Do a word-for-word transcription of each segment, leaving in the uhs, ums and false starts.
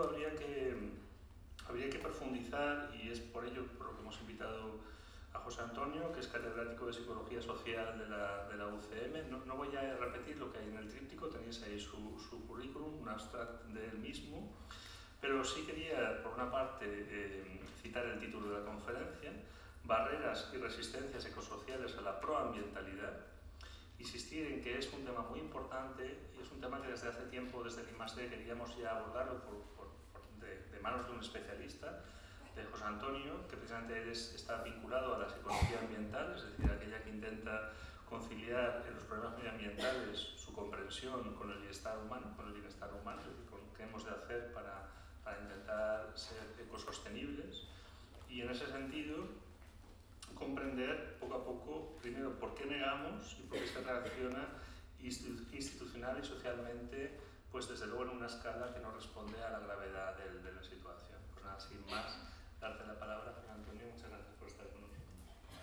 Habría que, habría que profundizar, y es por ello por lo que hemos invitado a José Antonio, que es catedrático de Psicología Social de la, de la U C M. No, no voy a repetir lo que hay en el tríptico, tenéis ahí su, su currículum, un abstract de él mismo, pero sí quería, por una parte, eh, citar el título de la conferencia: Barreras y resistencias ecosociales a la proambientalidad. Insistir en que es un tema muy importante y es un tema que desde hace tiempo, desde el I más D, queríamos ya abordarlo por, por, por de, de manos de un especialista, de José Antonio, que precisamente él es, está vinculado a la psicología ambiental, es decir, aquella que intenta conciliar en los problemas medioambientales su comprensión con el bienestar humano, con el bienestar humano, es decir, con qué hemos de hacer para, para intentar ser ecosostenibles. Y en ese sentido, comprender poco a poco, primero, por qué negamos y por qué se reacciona institucional y socialmente, pues desde luego en una escala que no responde a la gravedad de, de la situación. Pues nada, sin más, darte la palabra, José Antonio, muchas gracias por estar con nosotros.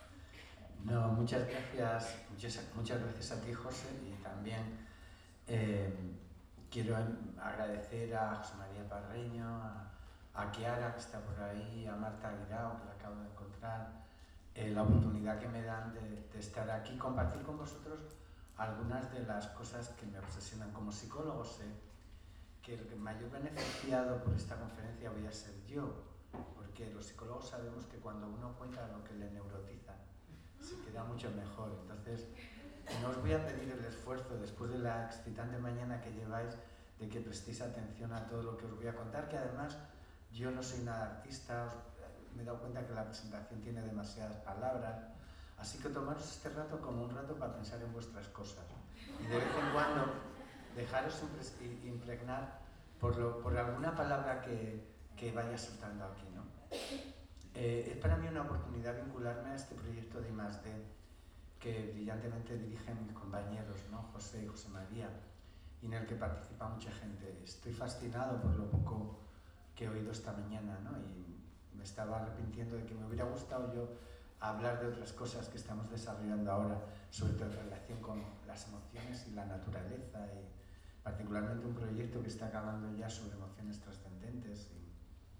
No, muchas gracias, muchas, muchas gracias a ti, José, y también eh, quiero agradecer a José María Parreño, a, a Kiara, que está por ahí, a Marta Aguirao, que la acabo de encontrar, eh, la oportunidad que me dan de, de estar aquí y compartir con vosotros algunas de las cosas que me obsesionan. Como psicólogo sé que el mayor beneficiado por esta conferencia voy a ser yo, porque los psicólogos sabemos que cuando uno cuenta lo que le neurotiza, se queda mucho mejor. Entonces, no os voy a pedir el esfuerzo, después de la excitante mañana que lleváis, de que prestéis atención a todo lo que os voy a contar, que además yo no soy nada artista, os, me he dado cuenta que la presentación tiene demasiadas palabras, así que tomaros este rato como un rato para pensar en vuestras cosas. Y de vez en cuando dejaros impregnar por, lo, por alguna palabra que, que vaya soltando aquí, ¿no? Eh, es para mí una oportunidad vincularme a este proyecto de I más D que brillantemente dirigen mis compañeros, ¿no? José y José María, y en el que participa mucha gente. Estoy fascinado por lo poco que he oído esta mañana, ¿no? Y me estaba arrepintiendo de que me hubiera gustado yo hablar de otras cosas que estamos desarrollando ahora, sobre todo en relación con las emociones y la naturaleza, y particularmente un proyecto que está acabando ya sobre emociones trascendentes, y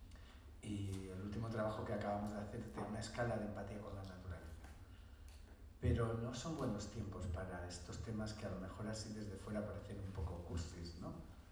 y el último trabajo que acabamos de hacer de una escala de empatía con la naturaleza. Pero no son buenos tiempos para estos temas que a lo mejor así desde fuera parecen un poco cursis, ¿no?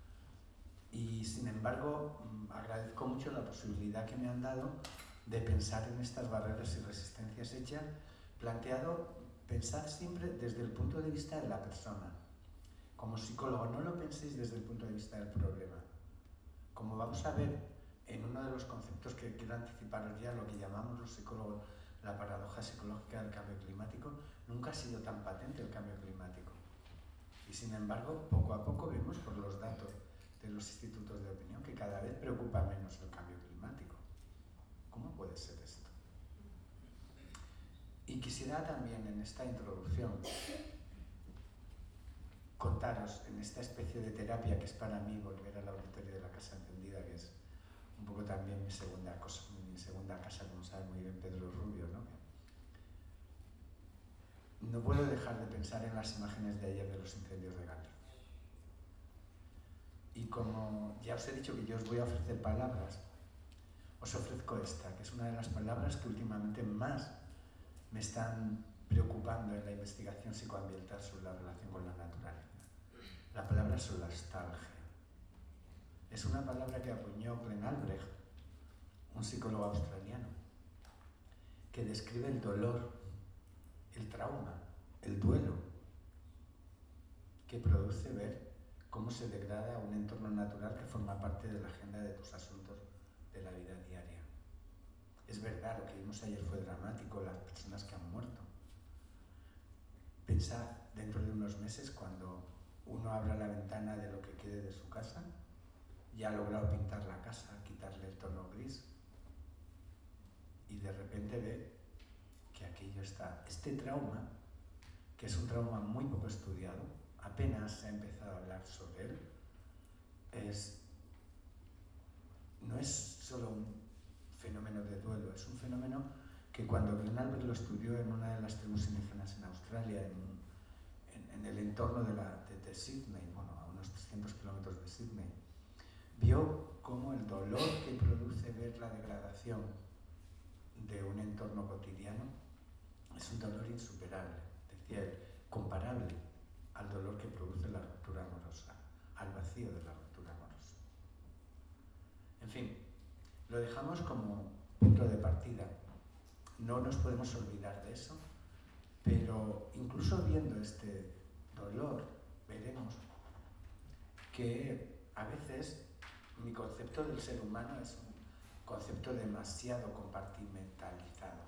Y sin embargo, agradezco mucho la posibilidad que me han dado de pensar en estas barreras y resistencias hechas, planteado pensar siempre desde el punto de vista de la persona. Como psicólogo, no lo penséis desde el punto de vista del problema. Como vamos a ver en uno de los conceptos que quiero anticiparos ya, lo que llamamos los psicólogos la paradoja psicológica del cambio climático, nunca ha sido tan patente el cambio climático. Y sin embargo, poco a poco vemos por los datos de los institutos de opinión que cada vez preocupa menos el cambio climático. ¿Cómo puede ser esto? Y quisiera también en esta introducción contaros en esta especie de terapia que es para mí volver al auditorio de la Casa Encendida, que es un poco también mi segunda, cosa, mi segunda casa, como sabe muy bien Pedro Rubio, ¿no? No puedo dejar de pensar en las imágenes de ayer de los incendios de Galicia. Y como ya os he dicho que yo os voy a ofrecer palabras, os ofrezco esta, que es una de las palabras que últimamente más me están preocupando en la investigación psicoambiental sobre la relación con la naturaleza. La palabra es nostalgia. Es una palabra que acuñó Glenn Albrecht, un psicólogo australiano, que describe el dolor, el trauma, el duelo que produce ver cómo se degrada un entorno natural que forma parte de la agenda de tus asuntos de la vida diaria. Es verdad, lo que vimos ayer fue dramático, las personas que han muerto. Pensad dentro de unos meses cuando uno abra la ventana de lo que quede de su casa y ha logrado pintar la casa, quitarle el tono gris, y de repente ve que aquello está. Este trauma, que es un trauma muy poco estudiado, apenas se ha empezado a hablar sobre él, es, no es solo un fenómeno de duelo, es un fenómeno que cuando Glenn Albrecht lo estudió en una de las tribus indígenas en Australia, en, en, en el entorno de, la, de, de Sydney, bueno, a unos trescientos kilómetros de Sydney, vio cómo el dolor que produce ver la degradación de un entorno cotidiano es un dolor insuperable, decía él, comparable al dolor que produce la ruptura amorosa, al vacío de la ruptura amorosa. En fin, lo dejamos como punto de partida. No nos podemos olvidar de eso, pero incluso viendo este dolor, veremos que a veces mi concepto del ser humano es un concepto demasiado compartimentalizado.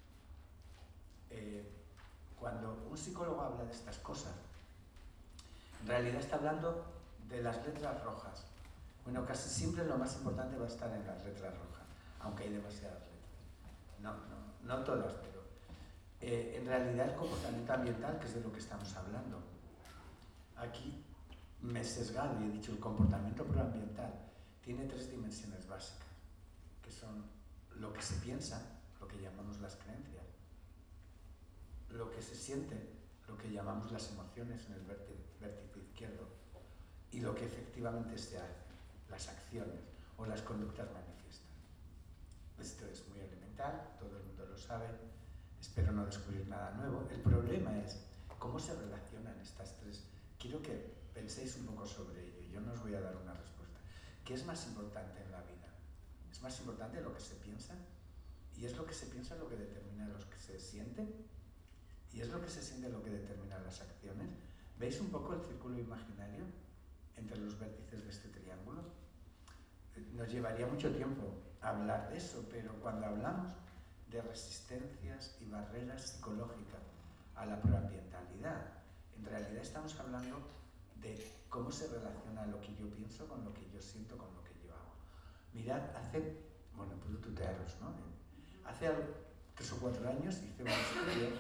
Eh, cuando un psicólogo habla de estas cosas, en realidad está hablando de las letras rojas. Bueno, casi siempre lo más importante va a estar en las letras rojas, aunque hay demasiadas letras. No, no, no todas, pero eh, en realidad el comportamiento ambiental, que es de lo que estamos hablando. Aquí me he sesgado y he dicho el comportamiento proambiental tiene tres dimensiones básicas, que son lo que se piensa, lo que llamamos las creencias, lo que se siente, lo que llamamos las emociones en el vértice izquierdo, y lo que efectivamente se hace, las acciones o las conductas manifiestas. Esto es muy elemental, todo el mundo lo sabe, espero no descubrir nada nuevo. El problema es cómo se relacionan estas tres. Quiero que penséis un poco sobre ello, yo no os voy a dar una respuesta. ¿Qué es más importante en la vida? ¿Es más importante lo que se piensa? ¿Y es lo que se piensa lo que determina lo que se siente? ¿Y es lo que se siente lo que determina las acciones? ¿Veis un poco el círculo imaginario entre los vértices de este triángulo? Nos llevaría mucho tiempo hablar de eso, pero cuando hablamos de resistencias y barreras psicológicas a la proambientalidad, en realidad estamos hablando de cómo se relaciona lo que yo pienso con lo que yo siento, con lo que yo hago. Mirad, hace, bueno, puedo tutearos, ¿no? Hace tres o cuatro años hice un estudio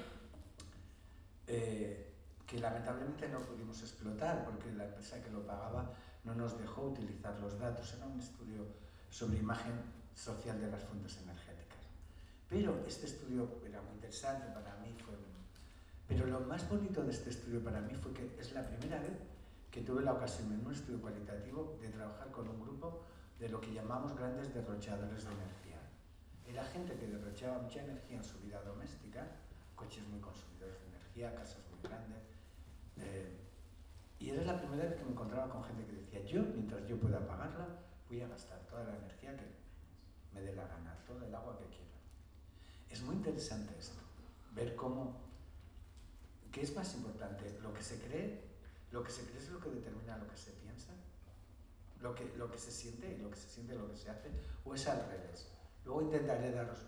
eh, que lamentablemente no pudimos explotar porque la empresa que lo pagaba no nos dejó utilizar los datos. Era un estudio sobre imagen social de las fuentes energéticas. Pero este estudio era muy interesante, para mí fue... Pero lo más bonito de este estudio para mí fue que es la primera vez que tuve la ocasión en un estudio cualitativo de trabajar con un grupo de lo que llamamos grandes derrochadores de energía. Era gente que derrochaba mucha energía en su vida doméstica, coches muy consumidores de energía, casas muy grandes. Eh, y era la primera vez que me encontraba con gente que decía, yo, mientras yo pueda pagarla, voy a gastar toda la energía que me dé la gana, todo el agua que quiera. Es muy interesante esto, ver cómo, ¿qué es más importante? ¿Lo que se cree? ¿Lo que se cree es lo que determina lo que se piensa? ¿Lo que, lo que se siente y lo que se siente lo que se hace? ¿O es al revés? Luego intentaré daros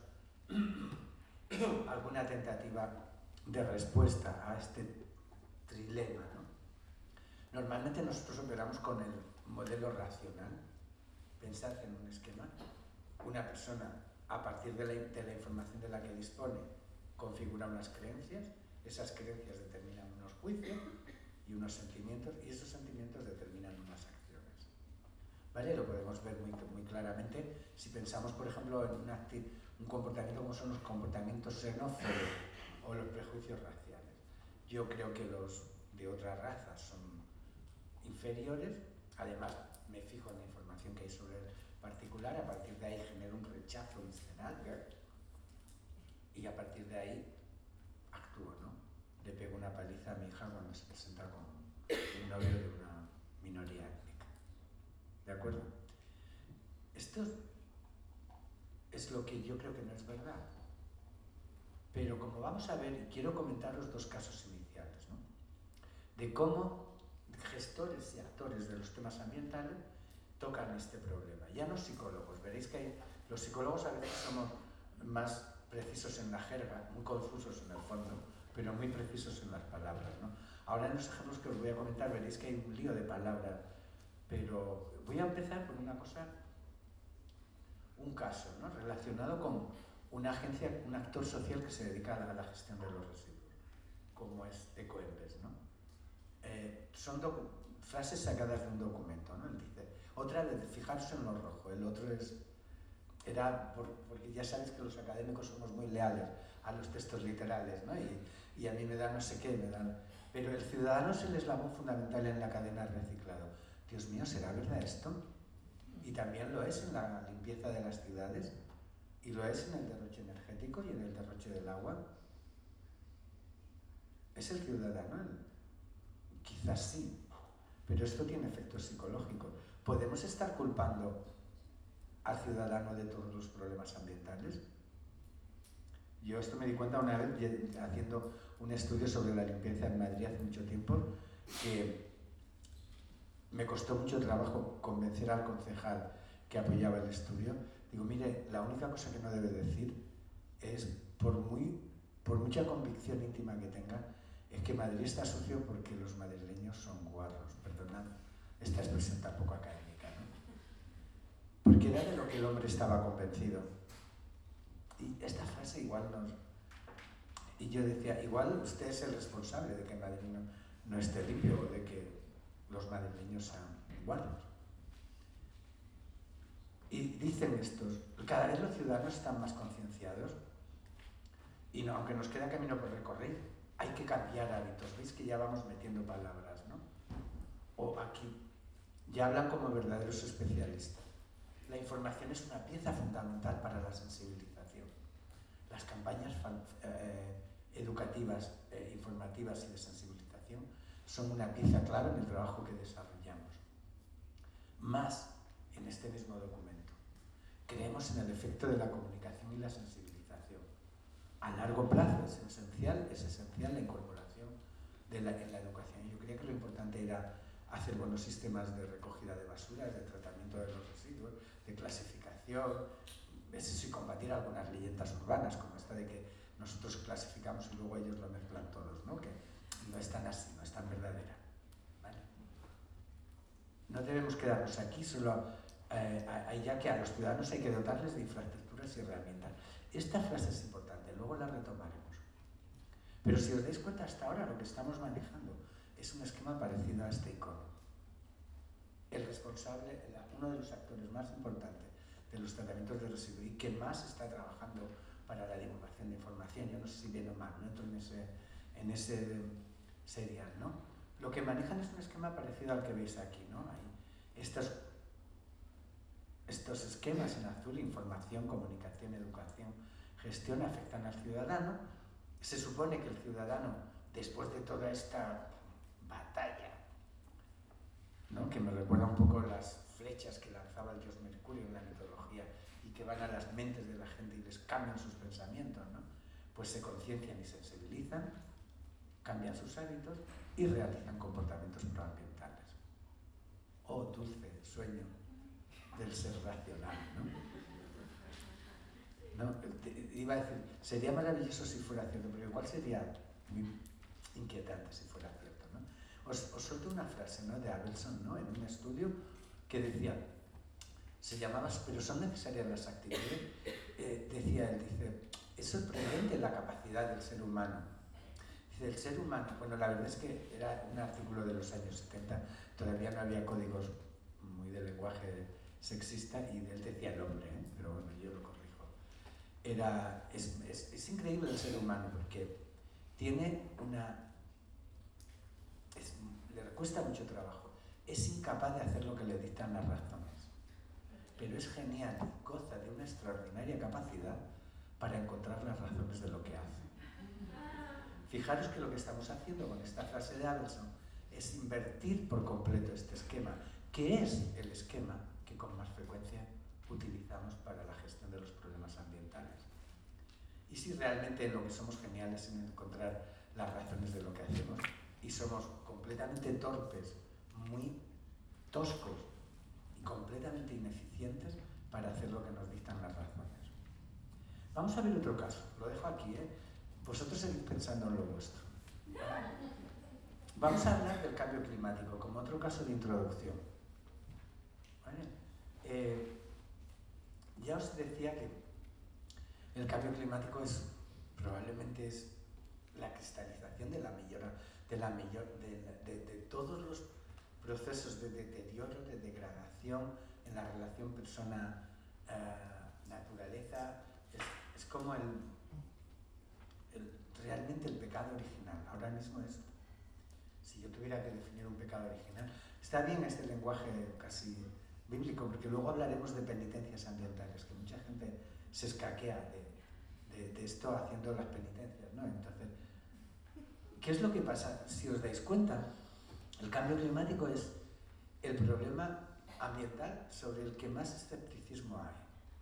alguna tentativa de respuesta a este trilema, ¿no? Normalmente nosotros operamos con el modelo racional. Pensad en un esquema. Una persona, a partir de la, de la información de la que dispone, configura unas creencias. Esas creencias determinan unos juicios y unos sentimientos, y esos sentimientos determinan unas acciones. ¿Vale? Lo podemos ver muy, muy claramente si pensamos, por ejemplo, en un, acti un comportamiento como son los comportamientos xenófobos o los prejuicios raciales. Yo creo que los de otras razas son inferiores, además me fijo en la información que hay sobre el particular, a partir de ahí genero un rechazo visceral y a partir de ahí actúo, ¿no? Le pego una paliza a mi hija cuando se presenta con un novio de una minoría étnica. ¿De acuerdo? Esto es lo que yo creo que no es verdad. Pero como vamos a ver, quiero comentaros dos casos iniciales, ¿no? De cómo gestores y actores de los temas ambientales tocan este problema. Ya no psicólogos, veréis que hay, los psicólogos a veces somos más precisos en la jerga, muy confusos en el fondo, pero muy precisos en las palabras, ¿no? Ahora en los ejemplos que os voy a comentar veréis que hay un lío de palabras, pero voy a empezar por una cosa, un caso, ¿no? Relacionado con una agencia, un actor social que se dedica a la gestión de los residuos, como es Ecoembes, ¿no? Eh, son frases sacadas de un documento, ¿no? Él dice, otra de fijarse en lo rojo, el otro es, era, por, porque ya sabéis que los académicos somos muy leales a los textos literales, ¿no? Y, y a mí me da no sé qué, me dan, pero el ciudadano es el eslabón fundamental en la cadena de reciclado. Dios mío, ¿será verdad esto? Y también lo es en la limpieza de las ciudades, y lo es en el derroche energético y en el derroche del agua. ¿Es el ciudadano? Quizás sí, pero esto tiene efectos psicológicos. ¿Podemos estar culpando al ciudadano de todos los problemas ambientales? Yo esto me di cuenta una vez haciendo un estudio sobre la limpieza en Madrid hace mucho tiempo, que me costó mucho trabajo convencer al concejal que apoyaba el estudio. Digo, mire, la única cosa que no debe decir es, por, muy, por mucha convicción íntima que tenga, es que Madrid está sucio porque los madrileños son guarros. Perdonad esta expresión tan poco académica, ¿no? Porque era de lo que el hombre estaba convencido. Y esta frase igual nos... Y yo decía, igual usted es el responsable de que Madrid no, no esté limpio o de que los madrileños sean guarros. Y dicen estos, cada vez los ciudadanos están más concienciados y no, aunque nos queda camino por recorrer, hay que cambiar hábitos. Veis que ya vamos metiendo palabras, ¿no? O aquí, ya hablan como verdaderos especialistas. La información es una pieza fundamental para la sensibilización. Las campañas eh, educativas, eh, informativas y de sensibilización son una pieza clave en el trabajo que desarrollamos. Más en este mismo documento. Creemos en el efecto de la comunicación y la sensibilización. A largo plazo es esencial, es esencial la incorporación de la, en la educación. Yo creía que lo importante era hacer buenos sistemas de recogida de basuras, de tratamiento de los residuos, de clasificación, eso y combatir algunas leyendas urbanas, como esta de que nosotros clasificamos y luego ellos lo mezclan todos, ¿no? Que no es tan así, no es tan verdadera. ¿Vale? No debemos quedarnos aquí, solo eh, ya que a los ciudadanos hay que dotarles de infraestructuras y herramientas. Esta frase es importante, luego la retomaremos. Pero si os dais cuenta, hasta ahora lo que estamos manejando es un esquema parecido a este icono. El responsable, uno de los actores más importantes de los tratamientos de residuos y que más está trabajando para la divulgación de información, yo no sé si bien o mal, no entro en ese, en ese serial, ¿no? Lo que manejan es un esquema parecido al que veis aquí, ¿no? Hay estos, estos esquemas en azul, información, comunicación, educación, gestión, afectan al ciudadano. Se supone que el ciudadano, después de toda esta batalla, ¿no? Que me recuerda un poco las flechas que lanzaba el dios Mercurio en la mitología y que van a las mentes de la gente y les cambian sus pensamientos, ¿no? Pues se conciencian y sensibilizan, cambian sus hábitos y realizan comportamientos proambientales. Oh, dulce sueño del ser racional, ¿no? No, iba a decir, sería maravilloso si fuera cierto, pero igual sería muy inquietante si fuera cierto, ¿no? Os, os suelto una frase, ¿no? De Abelson, ¿no? En un estudio que decía, se llamaba, pero son necesarias las actitudes, eh, decía él, dice, es sorprendente la capacidad del ser humano. Dice, el ser humano, bueno, la verdad es que era un artículo de los años setenta, todavía no había códigos muy de lenguaje sexista y él decía el hombre, ¿eh? Pero bueno, yo lo corrijo. Era, es, es, es increíble el ser humano porque tiene una... Es, le cuesta mucho trabajo, es incapaz de hacer lo que le dictan las razones, pero es genial, goza de una extraordinaria capacidad para encontrar las razones de lo que hace. Fijaros que lo que estamos haciendo con esta frase de Abelson es invertir por completo este esquema, que es el esquema que con más frecuencia utilizamos para la gestión de los problemas ambientales. Y si realmente lo que somos geniales en encontrar las razones de lo que hacemos y somos completamente torpes, muy toscos y completamente ineficientes para hacer lo que nos dictan las razones. Vamos a ver otro caso, lo dejo aquí, ¿eh? Vosotros seguid pensando en lo vuestro. Vamos a hablar del cambio climático como otro caso de introducción. ¿Vale? Eh, ya os decía que el cambio climático es probablemente es la cristalización de la mejora, de, la mayor, de, de, de todos los procesos de deterioro, de degradación en la relación persona-naturaleza. Eh, es, es como el, el, realmente el pecado original. Ahora mismo es, si yo tuviera que definir un pecado original, está bien este lenguaje casi bíblico, porque luego hablaremos de penitencias ambientales, que mucha gente se escaquea de, de, de esto haciendo las penitencias, ¿no? Entonces, ¿qué es lo que pasa? Si os dais cuenta, el cambio climático es el problema ambiental sobre el que más escepticismo hay.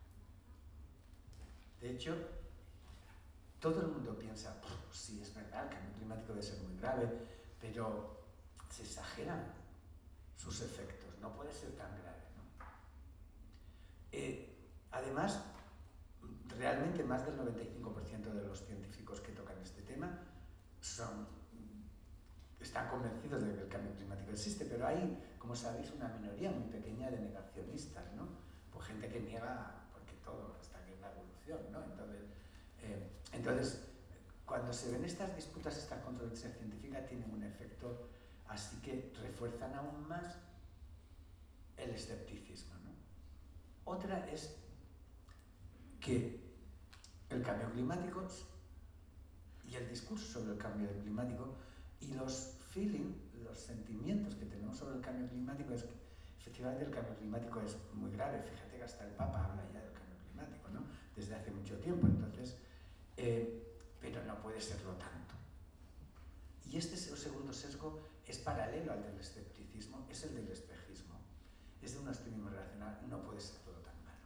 De hecho, todo el mundo piensa, sí, es verdad, el cambio climático debe ser muy grave, pero se exageran sus efectos, no puede ser tan grave, ¿no? Eh, además, realmente más del noventa y cinco por ciento de los científicos que tocan este tema son, están convencidos de que el cambio climático existe, pero hay, como sabéis, una minoría muy pequeña de negacionistas, ¿no? Pues gente que niega, porque todo, hasta que es la evolución, ¿no? Entonces, eh, entonces, cuando se ven estas disputas, estas controversias científicas tienen un efecto así que refuerzan aún más el escepticismo, ¿no? Otra es que el cambio climático y el discurso sobre el cambio climático y los feelings, los sentimientos que tenemos sobre el cambio climático es que efectivamente el cambio climático es muy grave. Fíjate que hasta el Papa habla ya del cambio climático, ¿no? Desde hace mucho tiempo, entonces, eh, pero no puede serlo tanto. Y este segundo sesgo es paralelo al del escepticismo, es el del espejismo. Es de un optimismo relacional, no puede ser todo tan malo.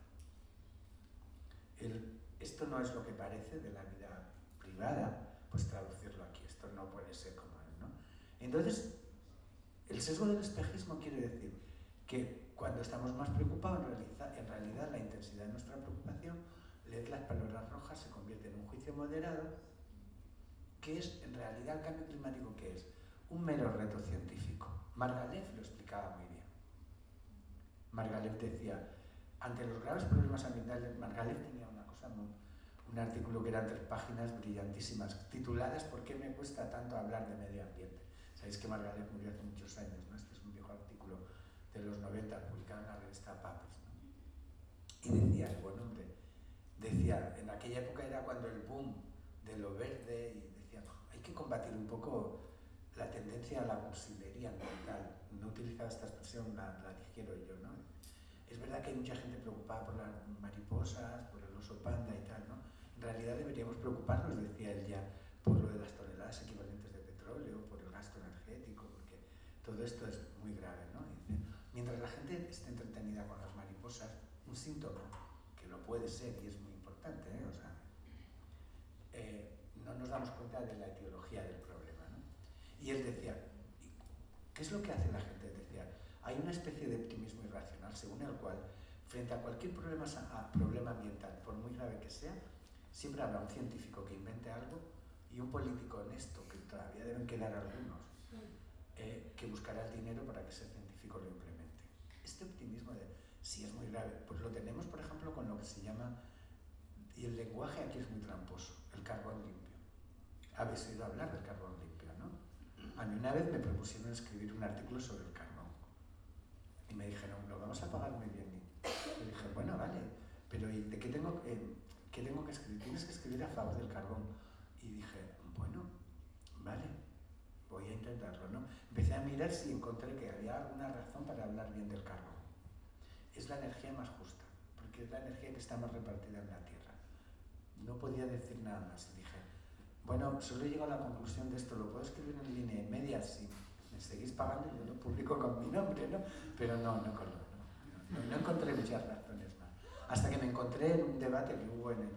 El, esto no es lo que parece de la vida privada, pues traducirlo aquí, esto no puede ser como él, ¿no? Entonces, el sesgo del espejismo quiere decir que cuando estamos más preocupados, en realidad, en realidad la intensidad de nuestra preocupación, leer las palabras rojas se convierte en un juicio moderado, que es en realidad el cambio climático, que es un mero reto científico. Margalef lo explicaba muy bien. Margalef decía, ante los graves problemas ambientales, Margalef tenía una cosa, muy, un artículo que eran tres páginas brillantísimas, tituladas ¿Por qué me cuesta tanto hablar de medio ambiente? Sabéis que Margalef murió hace muchos años, ¿no? Este es un viejo artículo de los noventa, publicado en la revista Papers, ¿no? Y decía, el buen hombre, decía, en aquella época era cuando el boom de lo verde, y decía, hay que combatir un poco la tendencia a la cursilería ambiental. No utilizaba esta expresión, la, la digiero yo, ¿no? Es verdad que hay mucha gente preocupada por las mariposas, por el oso panda y tal, ¿no? En realidad deberíamos preocuparnos, decía él ya, por lo de las toneladas equivalentes de petróleo, por el gasto energético, porque todo esto es muy grave, ¿no? Y dice, mientras la gente esté entretenida con las mariposas, un síntoma, que lo puede ser y es muy importante, ¿eh? O sea, eh, no nos damos cuenta de la etiología del problema, ¿no? Y él decía, ¿qué es lo que hace la gente? Decía, hay una especie de optimismo irracional según el cual, frente a cualquier problema, a problema ambiental, por muy grave que sea, siempre habrá un científico que invente algo y un político honesto, que todavía deben quedar algunos, eh, que buscará el dinero para que ese científico lo implemente. Este optimismo de si es muy grave, pues lo tenemos, por ejemplo, con lo que se llama, y el lenguaje aquí es muy tramposo, el carbón limpio. Habéis oído hablar del carbón limpio, ¿no? A mí una vez me propusieron escribir un artículo sobre el carbón y me dijeron, lo vamos a pagar muy bien. Y dije, bueno, vale, pero ¿y de qué tengo, eh, qué tengo que escribir? Tienes que escribir a favor del carbón. Y dije, bueno, vale, voy a intentarlo, ¿no? Empecé a mirar si encontré que había alguna razón para hablar bien del carbón. Es la energía más justa, porque es la energía que está más repartida en la Tierra. No podía decir nada más. Y dije, bueno, solo he llegado a la conclusión de esto, lo puedo escribir en línea y media, si me seguís pagando, yo lo publico con mi nombre, ¿no? Pero no, no, no, no, no, no encontré muchas razones más. Hasta que me encontré en un debate que hubo en el,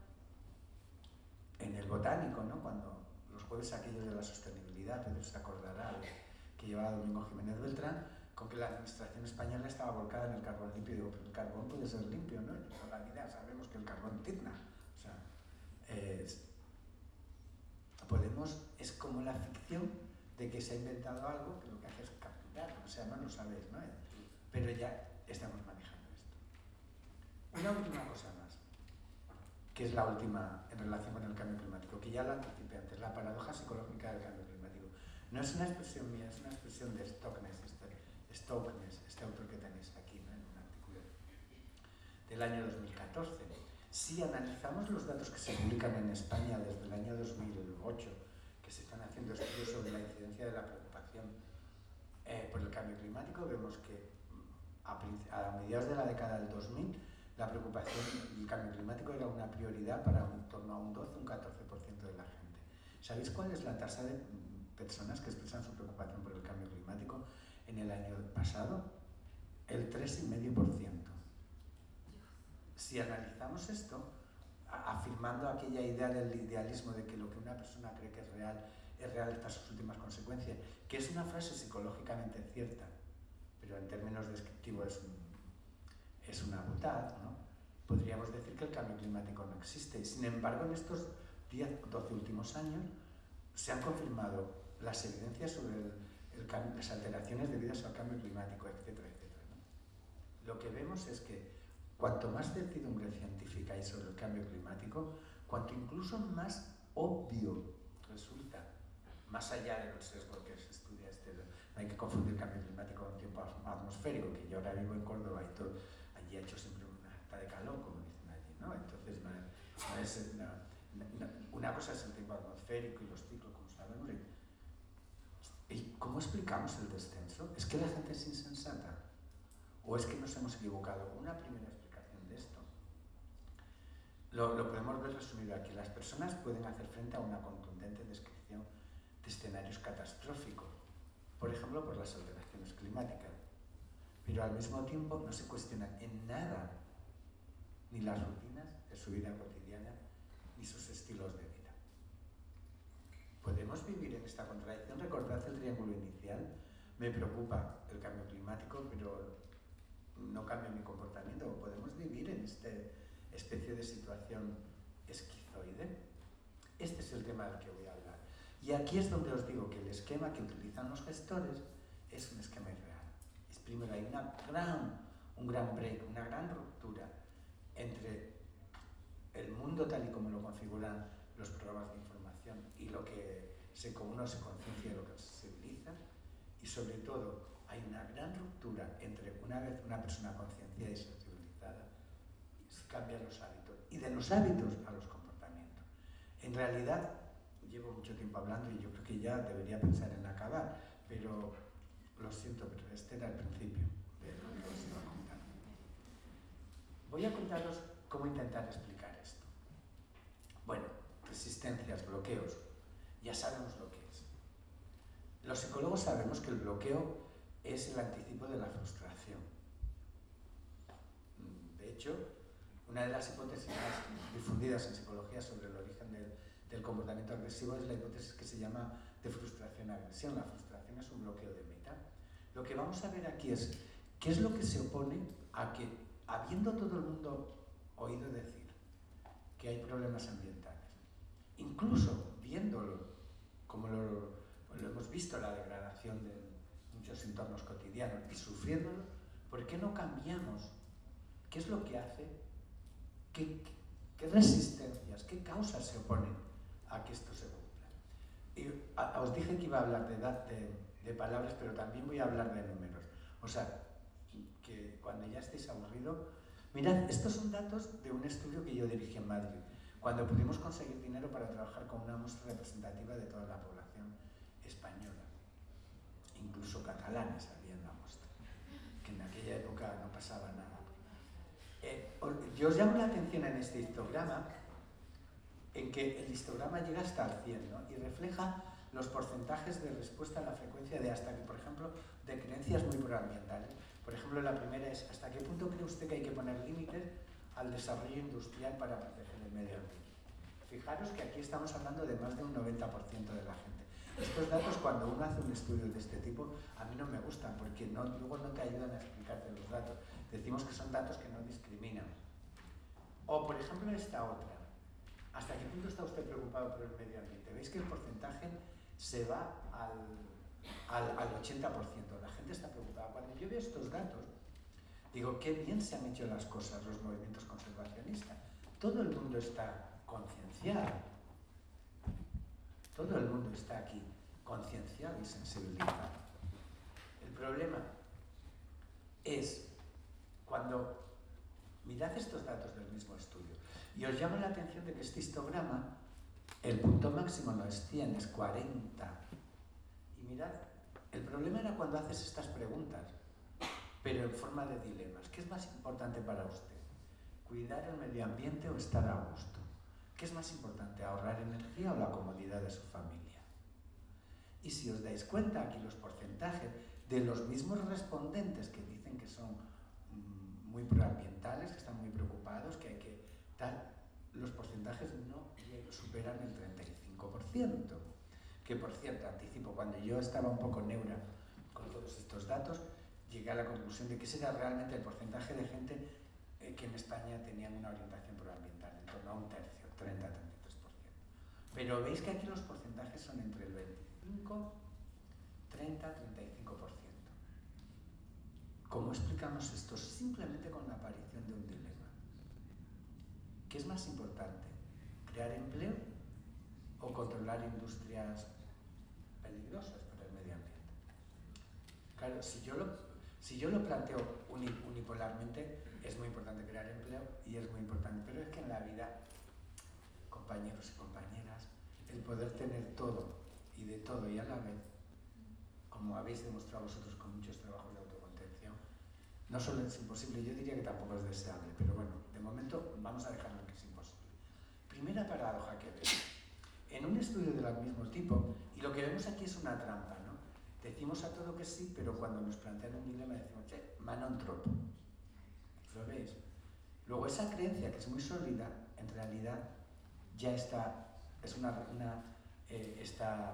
en el Botánico, ¿no? Cuando los jueves aquellos de la sostenibilidad, Pedro se acordará, que llevaba Domingo Jiménez Beltrán, con que la administración española estaba volcada en el carbón limpio. Y digo, pero el carbón puede ser limpio, ¿no? En toda la vida sabemos que el carbón tizna. O sea, es, podemos, es como la ficción de que se ha inventado algo que lo que hace es capturar, o sea, no lo sabéis, ¿no? Pero ya estamos manejando esto. Una última cosa más, que es la última en relación con el cambio climático, que ya la anticipé antes, la paradoja psicológica del cambio climático. No es una expresión mía, es una expresión de Stockness, este, Stockness, este autor que tenéis aquí, ¿no? En un artículo del año dos mil catorce. Si analizamos los datos que se publican en España desde el año dos mil ocho, que se están haciendo estudios sobre la incidencia de la preocupación eh, por el cambio climático, vemos que a, a mediados de la década del dos mil, la preocupación del cambio climático era una prioridad para en torno a un doce, un catorce por ciento de la gente. ¿Sabéis cuál es la tasa de personas que expresan su preocupación por el cambio climático en el año pasado? El tres coma cinco por ciento. Si analizamos esto, afirmando aquella idea del idealismo de que lo que una persona cree que es real, es real hasta sus últimas consecuencias, que es una frase psicológicamente cierta, pero en términos descriptivos es, un, es una butad, ¿no? Podríamos decir que el cambio climático no existe. Sin embargo, en estos diez, doce últimos años se han confirmado las evidencias sobre el, el cambio, las alteraciones debidas al cambio climático, etcétera, etcétera, ¿no? Lo que vemos es que cuanto más certidumbre científica hay sobre el cambio climático, cuanto incluso más obvio resulta, más allá de los sesgos que se estudia este, no hay que confundir cambio climático con tiempo atmosférico, que yo ahora vivo en Córdoba y todo, allí ha hecho siempre una harta de calor, como dicen allí, ¿no? Entonces, no, no es, no, no, una cosa es el tiempo atmosférico y los ciclos, como sabemos. ¿Y, ¿y cómo explicamos el descenso? ¿Es que la gente es insensata? ¿O es que nos hemos equivocado? Una primera explicación de esto lo, lo podemos ver resumido aquí. Las personas pueden hacer frente a una contundente descripción de escenarios catastróficos, por ejemplo, por las alteraciones climáticas, pero al mismo tiempo no se cuestionan en nada ni las rutinas de su vida cotidiana ni sus estilos de vida. ¿Podemos vivir en esta contradicción? Recordad el triángulo inicial. Me preocupa el cambio climático, pero no cambia mi comportamiento. ¿Podemos vivir en esta especie de situación esquizoide? Este es el tema del que voy a hablar. Y aquí es donde os digo que el esquema que utilizan los gestores es un esquema irreal. Es primero, hay una gran, un gran break, una gran ruptura entre el mundo tal y como lo configuran los programas de información y lo que se, como uno se conciencia de lo que se civiliza, y sobre todo hay una gran ruptura entre una vez una persona concienciada y sensibilizada, se cambian los hábitos, y de los hábitos a los comportamientos. En realidad, llevo mucho tiempo hablando y yo creo que ya debería pensar en acabar, pero lo siento, pero este era el principio de lo que os iba a contar. Voy a contaros cómo intentar explicar esto. Bueno, resistencias, bloqueos, ya sabemos lo que es. Los psicólogos sabemos que el bloqueo es el anticipo de la frustración. De hecho, una de las hipótesis más difundidas en psicología sobre el origen del, del comportamiento agresivo es la hipótesis que se llama de frustración-agresión. La frustración es un bloqueo de meta. Lo que vamos a ver aquí es qué es lo que se opone a que, habiendo todo el mundo oído decir que hay problemas ambientales, incluso viéndolo, como lo, lo hemos visto, la degradación de muchos entornos cotidianos, y sufriéndolo, ¿por qué no cambiamos? ¿Qué es lo que hace? ¿Qué, qué, qué resistencias, qué causas se oponen a que esto se cumpla? Y a, os dije que iba a hablar de, de, de palabras, pero también voy a hablar de números. O sea, que cuando ya estéis aburridos, mirad, estos son datos de un estudio que yo dirigí en Madrid, cuando pudimos conseguir dinero para trabajar con una muestra representativa de toda la población española. Incluso catalanes había en la muestra, que en aquella época no pasaba nada. Eh, yo os llamo la atención en este histograma, en que el histograma llega hasta el cien, ¿no? Y refleja los porcentajes de respuesta a la frecuencia de hasta que, por ejemplo, de creencias muy proambientales. Por ejemplo, la primera es, ¿hasta qué punto cree usted que hay que poner límites al desarrollo industrial para proteger el medio ambiente? Fijaros que aquí estamos hablando de más de un noventa por ciento de la gente. Estos datos, cuando uno hace un estudio de este tipo, a mí no me gustan, porque no, luego no te ayudan a explicarte los datos. Decimos que son datos que no discriminan. O, por ejemplo, esta otra. ¿Hasta qué punto está usted preocupado por el medio ambiente? ¿Veis que el porcentaje se va al, al, al ochenta por ciento? La gente está preocupada. Cuando yo veo estos datos, digo, qué bien se han hecho las cosas los movimientos conservacionistas. Todo el mundo está concienciado. Todo el mundo está aquí concienciado y sensibilizado. El problema es cuando mirad estos datos del mismo estudio y os llama la atención de que este histograma, el punto máximo no es cien, es cuarenta. Y mirad, el problema era cuando haces estas preguntas. pero en forma de dilemas. ¿Qué es más importante para usted? ¿Cuidar el medio ambiente o estar a gusto? ¿Qué es más importante, ahorrar energía o la comodidad de su familia? Y si os dais cuenta, aquí los porcentajes de los mismos respondentes que dicen que son mmm, muy proambientales, que están muy preocupados, que hay que tal, los porcentajes no superan el treinta y cinco por ciento. Que, por cierto, anticipo, cuando yo estaba un poco neura con todos estos datos, llegué a la conclusión de que ese era realmente el porcentaje de gente eh, que en España tenían una orientación proambiental, en torno a un tercio, treinta a treinta y tres por ciento. Pero veis que aquí los porcentajes son entre el veinticinco, treinta, treinta y cinco por ciento. ¿Cómo explicamos esto? Simplemente con la aparición de un dilema. ¿Qué es más importante? ¿Crear empleo o controlar industrias peligrosas para el medio ambiente? Claro, si yo lo, si yo lo planteo unipolarmente, es muy importante crear empleo y es muy importante, pero es que en la vida, compañeros y compañeras, el poder tener todo y de todo y a la vez, como habéis demostrado vosotros con muchos trabajos de autocontención, no solo es imposible, yo diría que tampoco es deseable, pero bueno, de momento vamos a dejarlo que es imposible. Primera paradoja que veo. En un estudio del mismo tipo, y lo que vemos aquí es una trampa, ¿no? Decimos a todo que sí, pero cuando nos plantean un dilema decimos, che, manon trop. ¿Lo veis? Luego esa creencia que es muy sólida, en realidad ya está, es una, una eh, está,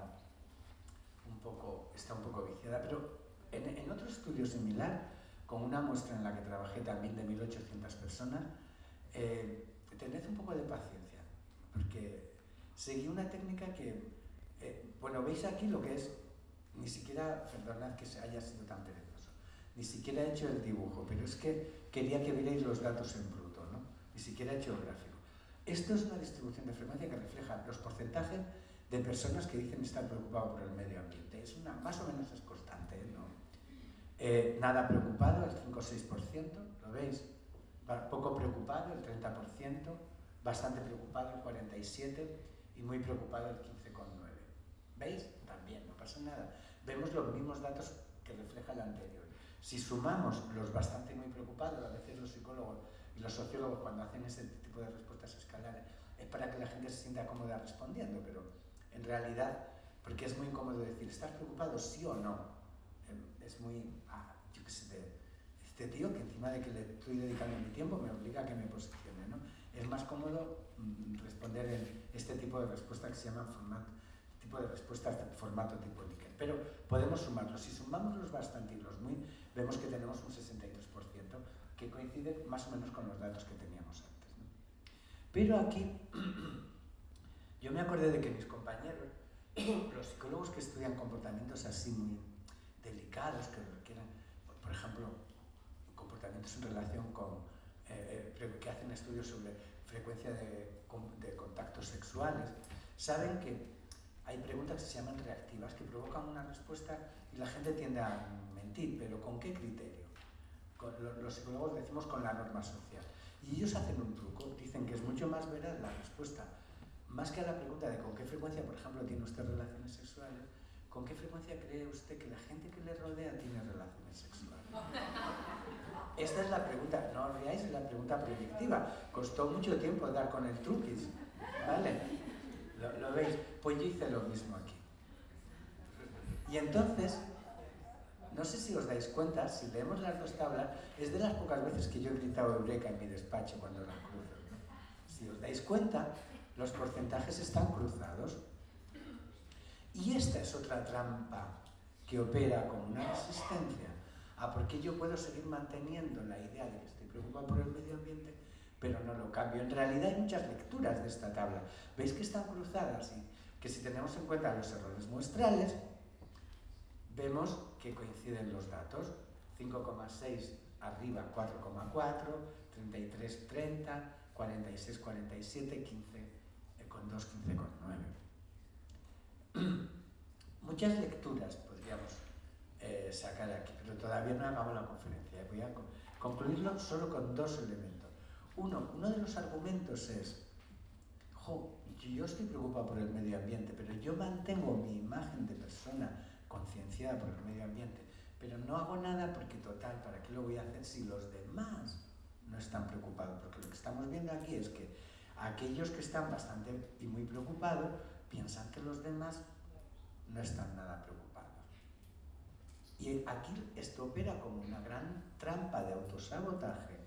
un poco, está un poco viciada, pero en, en otro estudio similar, con una muestra en la que trabajé también de mil ochocientas personas, eh, tened un poco de paciencia, porque seguí una técnica que, eh, bueno, veis aquí lo que es, ni siquiera, perdonad que haya sido tan perezoso, ni siquiera he hecho el dibujo, pero es que quería que vierais los datos en bruto, ¿no? Ni siquiera he hecho el gráfico. Esto es una distribución de frecuencia que refleja los porcentajes de personas que dicen estar preocupados por el medio ambiente. Es una, más o menos es constante, ¿no? Eh, nada preocupado, el cinco o seis por ciento, ¿lo veis? Poco preocupado, el treinta por ciento, bastante preocupado, el cuarenta y siete por ciento, y muy preocupado, el quince coma nueve por ciento. ¿Veis? También, no pasa nada. Vemos los mismos datos que refleja el anterior. Si sumamos los bastante y muy preocupados, a veces los psicólogos y los sociólogos cuando hacen ese tipo de respuestas escalares, es para que la gente se sienta cómoda respondiendo, pero en realidad, porque es muy incómodo decir, ¿estás preocupado sí o no? Es muy, ah, yo qué sé, de, este tío que encima de que le estoy dedicando mi tiempo me obliga a que me posicione, ¿no? Es más cómodo mm, responder en este tipo de respuesta que se llama formato, tipo de respuestas de formato tipo Likert. Pero podemos sumarlos. Si sumamos los bastante y los muy, vemos que tenemos un sesenta y tres por ciento que coincide más o menos con los datos que teníamos antes, ¿no? Pero aquí, yo me acordé de que mis compañeros, los psicólogos que estudian comportamientos así muy delicados, que requieran, por ejemplo, comportamientos en relación con, eh, que hacen estudios sobre frecuencia de, de contactos sexuales, saben que hay preguntas que se llaman reactivas, que provocan una respuesta y la gente tiende a mentir, pero ¿con qué criterio? Con, los psicólogos decimos con la norma social. Y ellos hacen un truco, dicen que es mucho más veraz la respuesta, más que a la pregunta de con qué frecuencia, por ejemplo, tiene usted relaciones sexuales, ¿con qué frecuencia cree usted que la gente que le rodea tiene relaciones sexuales? Esta es la pregunta, no os riáis, es la pregunta predictiva. Costó mucho tiempo dar con el truquis, ¿vale? ¿Lo, ¿Lo veis? Pues yo hice lo mismo aquí. Y entonces, no sé si os dais cuenta, si leemos las dos tablas, es de las pocas veces que yo he gritado eureka en mi despacho cuando las cruzo, ¿no? Si os dais cuenta, los porcentajes están cruzados. Y esta es otra trampa que opera como una resistencia a por qué yo puedo seguir manteniendo la idea de que estoy preocupado por el medio ambiente, pero no lo cambio. En realidad hay muchas lecturas de esta tabla. ¿Veis que están cruzadas? Y que si tenemos en cuenta los errores muestrales, vemos que coinciden los datos. cinco coma seis arriba, cuatro coma cuatro, treinta y tres, treinta, cuarenta y seis, cuarenta y siete, quince coma dos, quince coma nueve. Muchas lecturas podríamos eh, sacar aquí, pero todavía no hagamos la conferencia. Voy a concluirlo solo con dos elementos. Uno, uno de los argumentos es, jo, yo estoy preocupado por el medio ambiente, pero yo mantengo mi imagen de persona concienciada por el medio ambiente, pero no hago nada porque total, ¿para qué lo voy a hacer si los demás no están preocupados? Porque lo que estamos viendo aquí es que aquellos que están bastante y muy preocupados piensan que los demás no están nada preocupados. Y aquí esto opera como una gran trampa de autosabotaje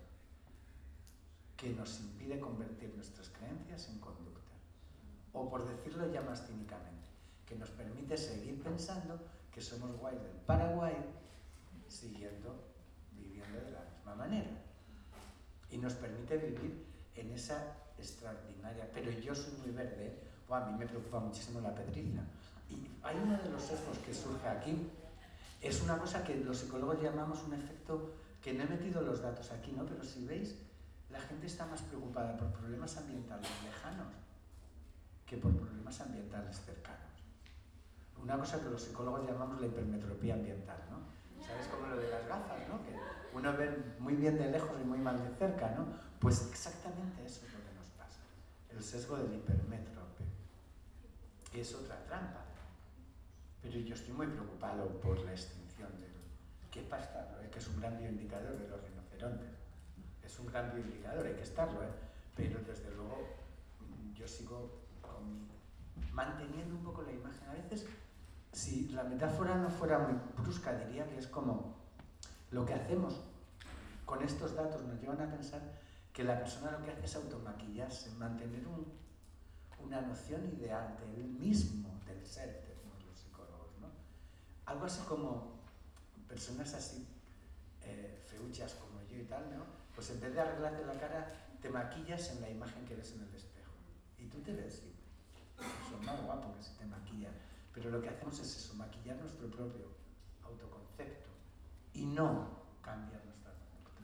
que nos impide convertir nuestras creencias en conducta. O por decirlo ya más cínicamente, que nos permite seguir pensando que somos guays del Paraguay, siguiendo, viviendo de la misma manera. Y nos permite vivir en esa extraordinaria, pero yo soy muy verde, o a mí me preocupa muchísimo la pedriza. Y hay uno de los sesgos que surge aquí, es una cosa que los psicólogos llamamos un efecto, que no he metido los datos aquí, ¿no? Pero si veis, la gente está más preocupada por problemas ambientales lejanos que por problemas ambientales cercanos. Una cosa que los psicólogos llamamos la hipermetropía ambiental, ¿no? ¿Sabes? Como lo de las gafas, ¿no? Que uno ve muy bien de lejos y muy mal de cerca, ¿no? Pues exactamente eso es lo que nos pasa. El sesgo del hipermétrope, que es otra trampa. Pero yo estoy muy preocupado por la extinción del... ¿Qué pasa? Que es un gran bioindicador de los rinocerontes. Es un gran bioindicador, hay que estarlo, ¿eh? Pero desde luego yo sigo con... manteniendo un poco la imagen. A veces, si la metáfora no fuera muy brusca, diría que es como lo que hacemos con estos datos nos llevan a pensar que la persona lo que hace es automaquillarse, mantener un, una noción ideal de él mismo, del ser, decimos los psicólogos, ¿no? Algo así como personas así eh, feuchas como yo y tal, ¿no? Pues en vez de arreglarte la cara, te maquillas en la imagen que ves en el espejo. Y tú te ves, sí, son más guapo que si te maquillan. Pero lo que hacemos es eso, maquillar nuestro propio autoconcepto y no cambiar nuestra conducta.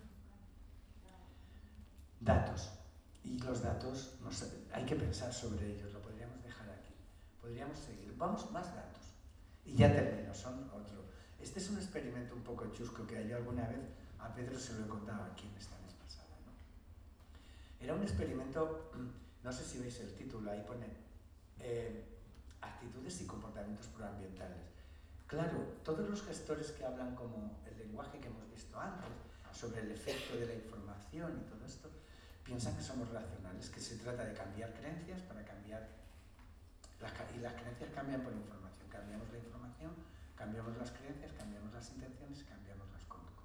Datos. Y los datos, no sé, hay que pensar sobre ellos, lo podríamos dejar aquí. Podríamos seguir. Vamos, más datos. Y ya termino, son otro. Este es un experimento un poco chusco que yo alguna vez a Pedro se lo he contado aquí en esta vez pasada, ¿no? Era un experimento, no sé si veis el título, ahí pone eh, actitudes y comportamientos proambientales. Claro, todos los gestores que hablan como el lenguaje que hemos visto antes, sobre el efecto de la información y todo esto, piensan que somos racionales, que se trata de cambiar creencias para cambiar, las, y las creencias cambian por información. Cambiamos la información, cambiamos las creencias, cambiamos las intenciones, cambiamos las conductas.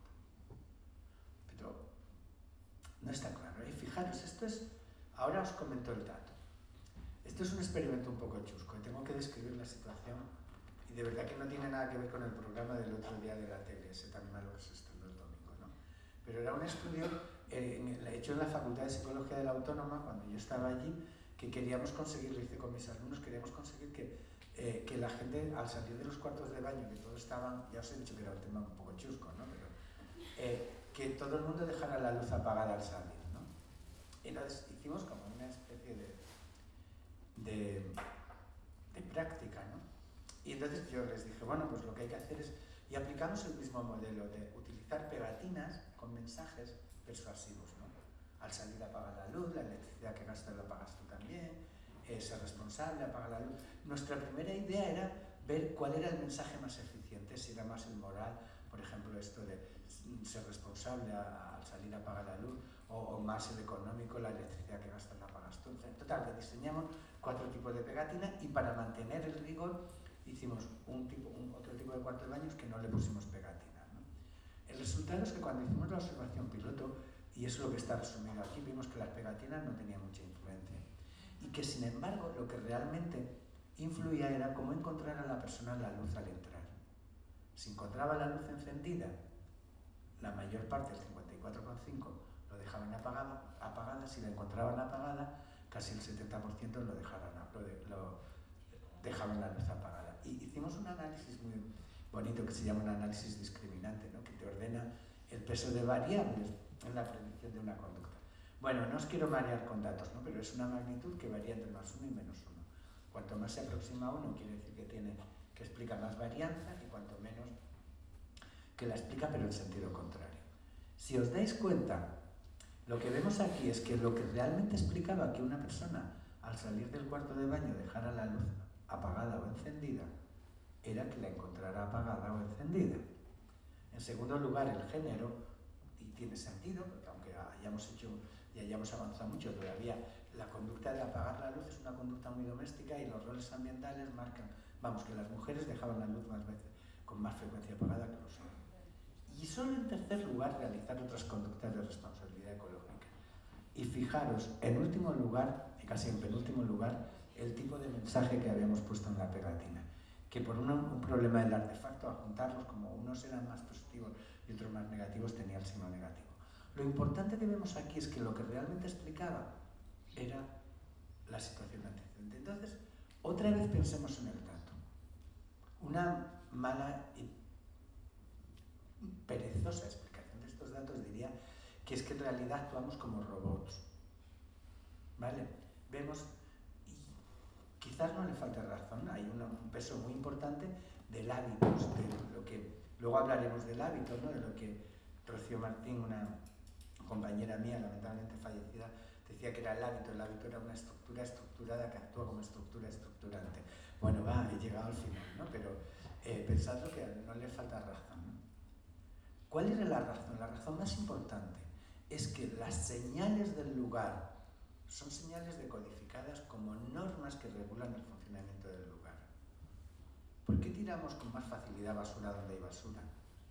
Pero no está claro. Y fijaros, esto es, ahora os comento el dato. Esto es un experimento un poco chusco, y tengo que describir la situación, y de verdad que no tiene nada que ver con el programa del otro día de la tele, ese tan malo que se estrenó el domingo, ¿no? Pero era un estudio eh, hecho en la Facultad de Psicología de la Autónoma, cuando yo estaba allí, que queríamos conseguir, lo hice con mis alumnos, queríamos conseguir que, eh, que la gente, al salir de los cuartos de baño, que todos estaban, ya os he dicho que era un tema un poco chusco, ¿no? Pero eh, que todo el mundo dejara la luz apagada al salir, ¿no? Entonces hicimos como una especie de, de, de práctica, ¿no? Y entonces yo les dije, bueno, pues lo que hay que hacer es, y aplicamos el mismo modelo de utilizar pegatinas con mensajes persuasivos, ¿no? Al salir apaga la luz, la electricidad que gastas la pagas tú también, eh, ser responsable, apaga la luz. Nuestra primera idea era ver cuál era el mensaje más eficiente, si era más el moral, por ejemplo, esto de ser responsable a, al salir apaga la luz, o, o más el económico, la electricidad que gastas la pagas tú. Total, que diseñamos cuatro tipos de pegatina y para mantener el rigor hicimos un tipo, un, otro tipo de cuarto de baños que no le pusimos pegatina, ¿no? El resultado es que cuando hicimos la observación piloto, y eso es lo que está resumido aquí, vimos que las pegatinas no tenían mucha influencia. Y que sin embargo lo que realmente influía era cómo encontrar a la persona la luz al entrar. Si encontraba la luz encendida, la mayor parte, el cincuenta y cuatro coma cinco, lo dejaban apagada, apagada. Si la encontraban apagada, casi el setenta por ciento lo dejaban, lo, de, lo dejaban la luz apagada. Y hicimos un análisis muy bonito que se llama un análisis discriminante, ¿no? Que te ordena el peso de variables en la predicción de una conducta. Bueno, no os quiero marear con datos, ¿no? Pero es una magnitud que varía entre más uno y menos uno. Cuanto más se aproxima a uno, quiere decir que, tiene, que explica más varianza, y cuanto menos, que la explica pero en sentido contrario. Si os dais cuenta, lo que vemos aquí es que lo que realmente explicaba que una persona al salir del cuarto de baño dejara la luz apagada o encendida era que la encontrara apagada o encendida. En segundo lugar, el género, y tiene sentido, porque aunque hayamos hecho y hayamos avanzado mucho, todavía la conducta de apagar la luz es una conducta muy doméstica y los roles ambientales marcan, vamos, que las mujeres dejaban la luz más veces, con más frecuencia apagada que los hombres. Y solo en tercer lugar, realizar otras conductas de responsabilidad ecológica. Y fijaros, en último lugar, y casi en penúltimo lugar, el tipo de mensaje que habíamos puesto en la pegatina, que por una, un problema del artefacto, al juntarlos, como unos eran más positivos y otros más negativos, tenía el signo negativo. Lo importante que vemos aquí es que lo que realmente explicaba era la situación antecedente. Entonces, otra vez pensemos en el dato. Una mala y perezosa explicación de estos datos diría que es que en realidad actuamos como robots. ¿Vale? Vemos, y quizás no le falte razón, hay una, un peso muy importante del hábito, de lo que, luego hablaremos del hábito, ¿no? De lo que Rocío Martín, una compañera mía, lamentablemente fallecida, decía que era el hábito, el hábito era una estructura estructurada que actúa como estructura estructurante. Bueno, va, he llegado al final, ¿no? Pero eh, pensadlo que no le falta razón, ¿no? ¿Cuál era la razón? La razón más importante es que las señales del lugar son señales decodificadas como normas que regulan el funcionamiento del lugar. ¿Por qué tiramos con más facilidad basura donde hay basura?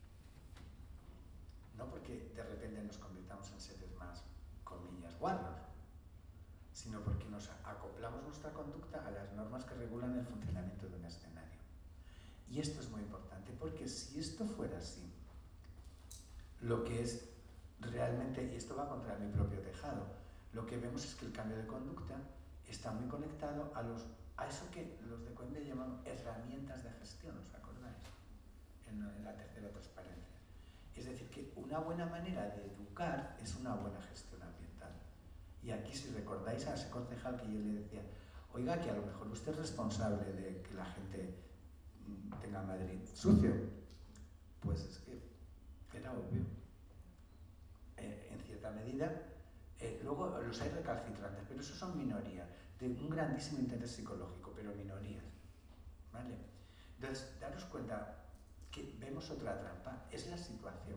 No porque de repente nos convirtamos en seres más, comillas, guarros, sino porque nos acoplamos nuestra conducta a las normas que regulan el funcionamiento de un escenario. Y esto es muy importante, porque si esto fuera así, lo que es realmente, y esto va contra mi propio tejado, lo que vemos es que el cambio de conducta está muy conectado a, los, a eso que los de Coimbra llaman herramientas de gestión, ¿os acordáis? En, en la tercera transparencia. Es decir, que una buena manera de educar es una buena gestión ambiental. Y aquí, si recordáis a ese concejal que yo le decía, oiga, que a lo mejor usted es responsable de que la gente tenga Madrid sucio, pues es que era obvio. Eh, en cierta medida, eh, luego los hay recalcitrantes, pero esos son minorías, de un grandísimo interés psicológico, pero minorías. ¿Vale? Entonces, daros cuenta que vemos otra trampa, es la situación.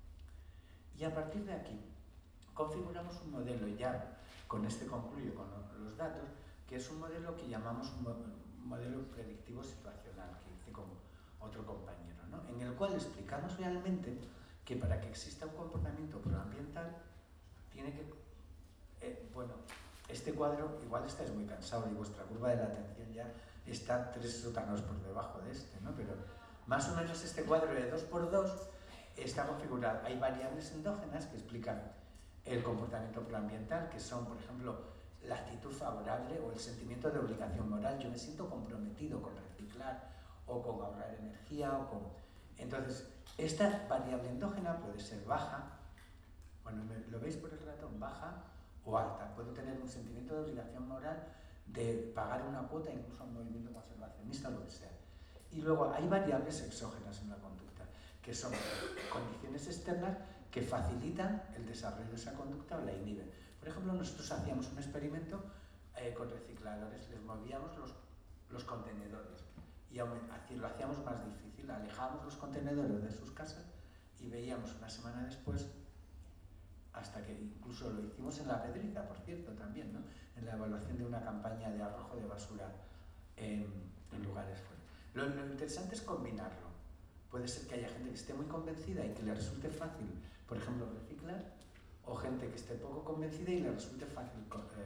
Y a partir de aquí, configuramos un modelo, y ya con este concluyo con los datos, que es un modelo que llamamos un modelo predictivo situacional, que hice con otro compañero, ¿no? En el cual explicamos realmente que para que exista un comportamiento proambiental, tiene que, eh, bueno, este cuadro, igual estáis muy cansados y vuestra curva de la atención ya está tres sótanos por debajo de este, ¿no? Pero más o menos este cuadro de dos por dos está configurado. Hay variables endógenas que explican el comportamiento proambiental, que son, por ejemplo, la actitud favorable o el sentimiento de obligación moral. Yo me siento comprometido con reciclar o con ahorrar energía o con... Entonces, esta variable endógena puede ser baja, bueno, ¿lo veis por el ratón? Baja o alta. Puedo tener un sentimiento de obligación moral de pagar una cuota, incluso a un movimiento conservacionista o lo que sea. Y luego hay variables exógenas en la conducta, que son condiciones externas que facilitan el desarrollo de esa conducta o la inhiben. Por ejemplo, nosotros hacíamos un experimento eh, con recicladores, les movíamos los, los contenedores y lo hacíamos más difícil, alejábamos los contenedores de sus casas y veíamos una semana después, hasta que incluso lo hicimos en La Pedriza, por cierto, también, ¿no? En la evaluación de una campaña de arrojo de basura en, en lugares fuera. Lo, lo interesante es combinarlo. Puede ser que haya gente que esté muy convencida y que le resulte fácil, por ejemplo, reciclar, o gente que esté poco convencida y le resulte fácil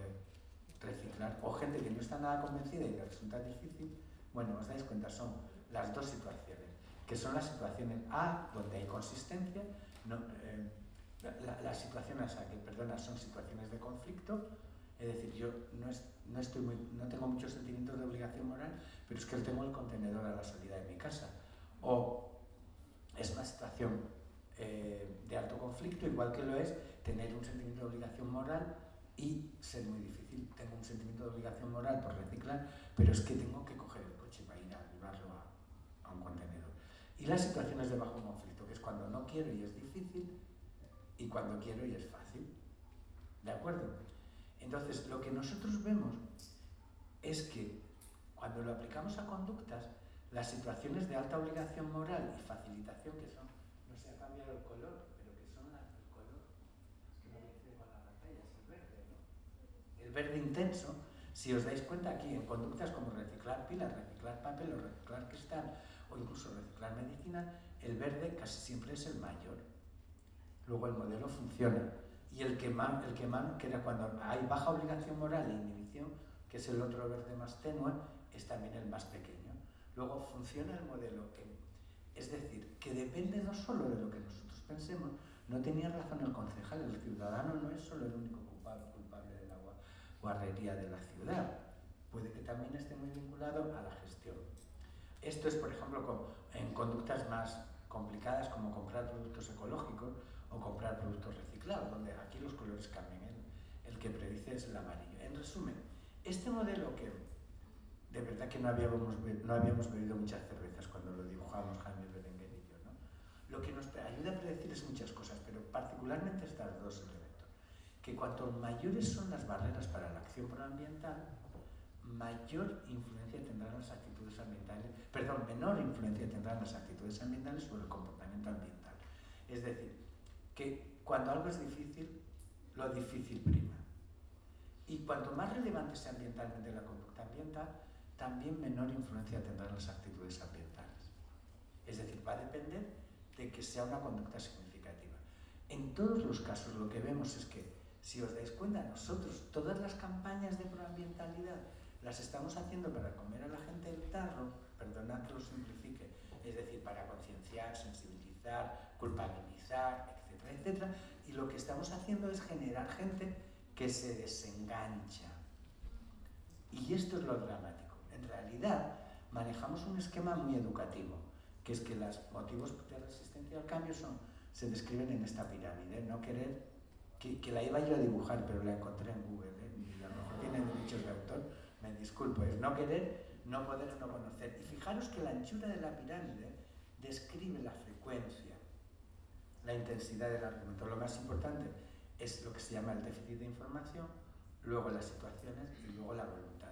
eh, reciclar, o gente que no está nada convencida y le resulta difícil. Bueno, os dais cuenta, son las dos situaciones, que son las situaciones A, donde hay consistencia, no, eh, la, la situación A, que, perdona, son situaciones de conflicto, es decir, yo no, es, no, estoy muy, no tengo muchos sentimientos de obligación moral, pero es que tengo el contenedor a la salida de mi casa. O es una situación eh, de alto conflicto, igual que lo es tener un sentimiento de obligación moral y ser muy difícil. Tengo un sentimiento de obligación moral por reciclar, pero es que tengo que coger el coche para ir a llevarlo a, a un contenedor. Y las situaciones de bajo conflicto, que es cuando no quiero y es difícil, y cuando quiero y es fácil. ¿De acuerdo? Entonces, lo que nosotros vemos es que cuando lo aplicamos a conductas, las situaciones de alta obligación moral y facilitación, que son no se ha cambiado el color, pero que son las del color, es que no coincide con la pantalla, es el verde, ¿no? El verde intenso, si os dais cuenta aquí, en conductas como reciclar pilas, reciclar papel o reciclar cristal, o incluso reciclar medicina, el verde casi siempre es el mayor. Luego el modelo funciona. Y el que más, el que más, que era cuando hay baja obligación moral e inhibición, que es el otro verde más tenue, es también el más pequeño. Luego funciona el modelo, es decir, que depende no solo de lo que nosotros pensemos. No tenía razón el concejal, el ciudadano no es solo el único culpable, culpable de la guarrería de la ciudad. Puede que también esté muy vinculado a la gestión. Esto es, por ejemplo, con, en conductas más complicadas como comprar productos ecológicos o comprar productos reciclados, donde aquí los colores cambian, el, el que predice es el amarillo. En resumen, este modelo que de verdad que no habíamos, no habíamos bebido muchas cervezas cuando lo dibujamos Jaime Berenguer y yo, ¿no? Lo que nos ayuda a predecir es muchas cosas, pero particularmente estos dos elementos. Que cuanto mayores son las barreras para la acción proambiental, mayor influencia tendrán las actitudes ambientales, perdón, menor influencia tendrán las actitudes ambientales sobre el comportamiento ambiental. Es decir, que cuando algo es difícil, lo difícil prima. Y cuanto más relevante sea ambientalmente la conducta ambiental, también menor influencia tendrán las actitudes ambientales. Es decir, va a depender de que sea una conducta significativa. En todos los casos lo que vemos es que, si os dais cuenta, nosotros todas las campañas de proambientalidad las estamos haciendo para comer a la gente el tarro, perdonad que lo simplifique, es decir, para concienciar, sensibilizar, culpabilizar, etcétera, etcétera, y lo que estamos haciendo es generar gente que se desengancha. Y esto es lo dramático. En realidad, manejamos un esquema muy educativo, que es que los motivos de resistencia al cambio son, se describen en esta pirámide. No querer, que, que la iba yo a dibujar, pero la encontré en Google, ¿eh? Y a lo mejor tiene derechos de autor, me disculpo, es no querer, no poder, no conocer. Y fijaros que la anchura de la pirámide describe la frecuencia, la intensidad del argumento. Lo más importante es lo que se llama el déficit de información, luego las situaciones y luego la voluntad.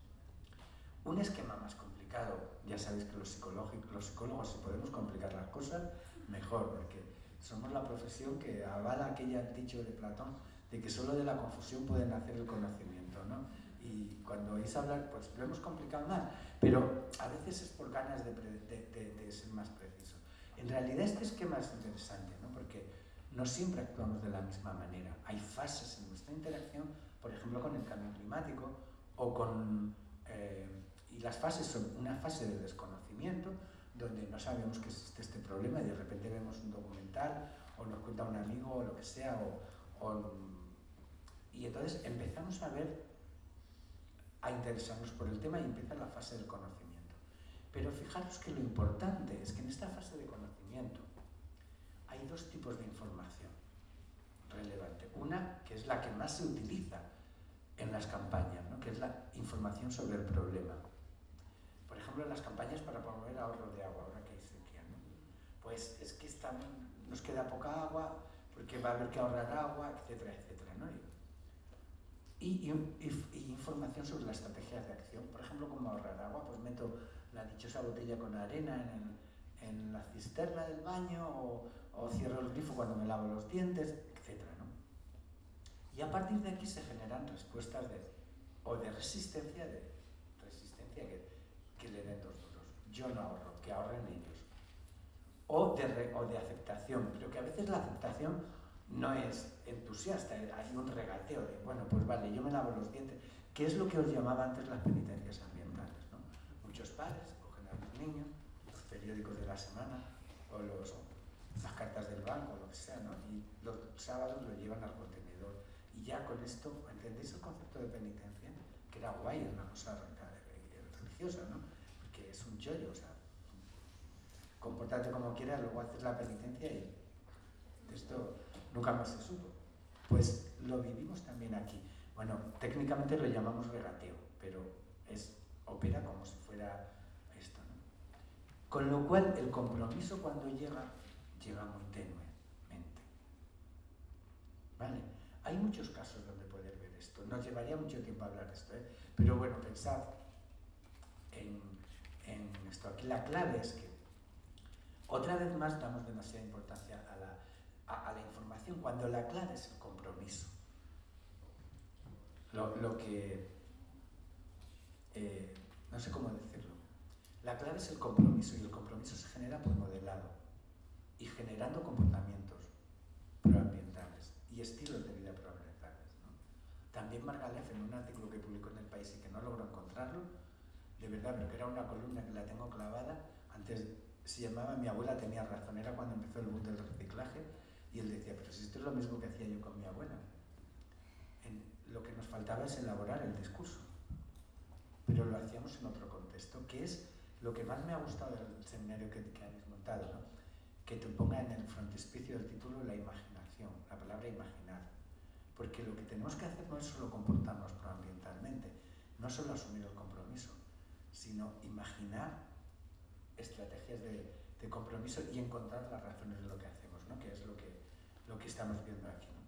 Un esquema más complicado, ya sabéis que los psicólogos, los psicólogos si podemos complicar las cosas, mejor, porque somos la profesión que avala aquel dicho de Platón de que solo de la confusión puede nacer el conocimiento, ¿no? Y cuando oís hablar, pues lo hemos complicado más, pero a veces es por ganas de, de, de, de ser más preciso. En realidad este esquema es interesante, ¿no? Porque no siempre actuamos de la misma manera. Hay fases en nuestra interacción, por ejemplo, con el cambio climático o con... Eh, y las fases son una fase de desconocimiento, donde no sabemos que existe este problema y de repente vemos un documental o nos cuenta un amigo o lo que sea, o, o, y entonces empezamos a ver, a interesarnos por el tema y empieza la fase del conocimiento. Pero fijaros que lo importante es que en esta fase de conocimiento hay dos tipos de información relevante. Una, que es la que más se utiliza en las campañas, ¿no? Que es la información sobre el problema. Por ejemplo, en las campañas para promover ahorro de agua, ahora que hay sequía, ¿no? Pues es que están, nos queda poca agua, porque va a haber que ahorrar agua, etcétera, etcétera, ¿no? Y, y, y, y información sobre las estrategias de acción. Por ejemplo, cómo ahorrar agua, pues meto la dichosa botella con arena en, el, en la cisterna del baño, o, o cierro el grifo cuando me lavo los dientes, etcétera, ¿no? Y a partir de aquí se generan respuestas de, o de resistencia, de resistencia que, que le den dos duros. Yo no ahorro, que ahorren ellos. O de, re, o de aceptación, pero que a veces la aceptación no es entusiasta, hay un regateo de, bueno, pues vale, yo me lavo los dientes, que es lo que os llamaba antes las penitencias ambientales, ¿no? Muchos padres cogen a los niños, los periódicos de la semana, o los, las cartas del banco, lo que sea, ¿no? Y los sábados lo llevan al contenedor. Y ya con esto, ¿entendéis el concepto de penitencia? Que era guay, era una cosa religiosa, ¿no? Porque es un chollo, o sea, compórtate como quieras, luego haces la penitencia y esto nunca más se supo. Pues lo vivimos también aquí. Bueno, técnicamente lo llamamos regateo, pero es, opera como si fuera esto, ¿no? Con lo cual, el compromiso cuando llega, llega muy tenuemente. ¿Vale? Hay muchos casos donde poder ver esto. Nos llevaría mucho tiempo hablar de esto, ¿eh? Pero bueno, pensad en, en esto. Aquí la clave es que Otra vez más damos demasiada importancia a la, a, a la información, cuando la clave es el compromiso. Lo, lo que... Eh, no sé cómo decirlo. La clave es el compromiso, y el compromiso se genera por modelado y generando comportamientos proambientales y estilos de vida proambientales, ¿no? También Margalef, en un artículo que publicó en El País y que no logro encontrarlo, de verdad, pero que era una columna que la tengo clavada, antes se llamaba Mi abuela tenía razón, era cuando empezó el boom del reciclaje, y él decía, pero si esto es lo mismo que hacía yo con mi abuela. En, lo que nos faltaba es elaborar el discurso, pero lo hacíamos en otro contexto, que es lo que más me ha gustado del seminario que, que habéis montado, ¿no? Que te ponga en el frontispicio del título la imaginación, la palabra imaginar, porque lo que tenemos que hacer no es solo comportarnos proambientalmente, no solo asumir el compromiso, sino imaginar estrategias de, de compromiso y encontrar las razones de lo que hacemos, ¿no? Que es lo que, lo que estamos viendo aquí, ¿no?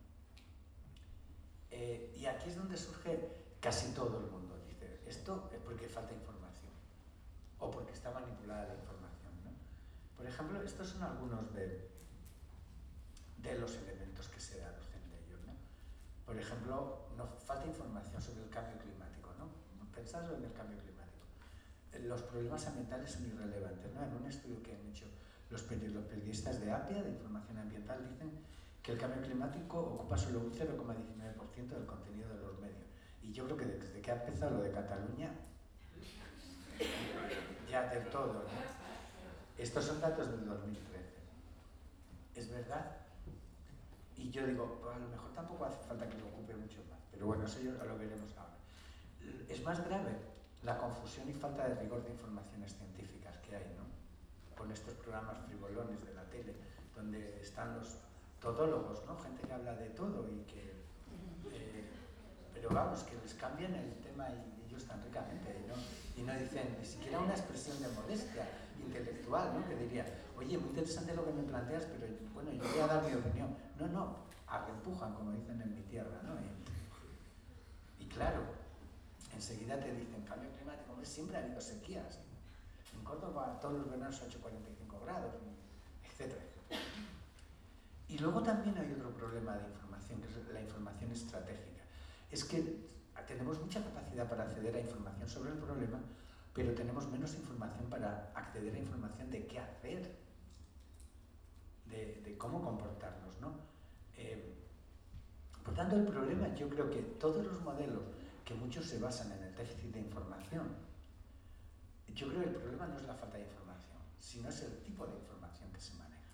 Eh, y aquí es donde surge casi todo el mundo, dice, esto es porque falta información o porque está manipulada la información, ¿no? Por ejemplo, estos son algunos de, de los elementos que se aducen de ellos, ¿no? Por ejemplo, nos falta información sobre el cambio climático, ¿no? Pensad en el cambio climático. Los problemas ambientales son irrelevantes, ¿no? En un estudio que han hecho los periodistas de APIA, de Información Ambiental, dicen que el cambio climático ocupa solo un cero coma diecinueve por ciento del contenido de los medios. Y yo creo que desde que ha empezado lo de Cataluña, ya del todo, ¿no? Estos son datos del dos mil trece. Es verdad. Y yo digo, pues a lo mejor tampoco hace falta que lo ocupe mucho más. Pero bueno, eso ya lo veremos ahora. Es más grave la confusión y falta de rigor de informaciones científicas que hay, ¿no? Con estos programas frivolones de la tele, donde están los todólogos, ¿no? Gente que habla de todo y que... Eh, pero vamos, que les cambian el tema y ellos tan ricamente, ¿no? Y no dicen ni siquiera una expresión de modestia intelectual, ¿no? Que diría, oye, muy interesante lo que me planteas, pero bueno, yo voy a dar mi opinión. No, no, arrempujan, como dicen en mi tierra, ¿no? Y, y claro, enseguida te dicen, cambio climático, hombre, siempre ha habido sequías. En Córdoba todos los veranos ha hecho cuarenta y cinco grados, etcétera, etcétera. Y luego también hay otro problema de información, que es la información estratégica. Es que tenemos mucha capacidad para acceder a información sobre el problema, pero tenemos menos información para acceder a información de qué hacer, de, de cómo comportarnos, ¿no? Eh, por tanto, el problema, yo creo que todos los modelos, que muchos se basan en el déficit de información, yo creo que el problema no es la falta de información, sino es el tipo de información que se maneja,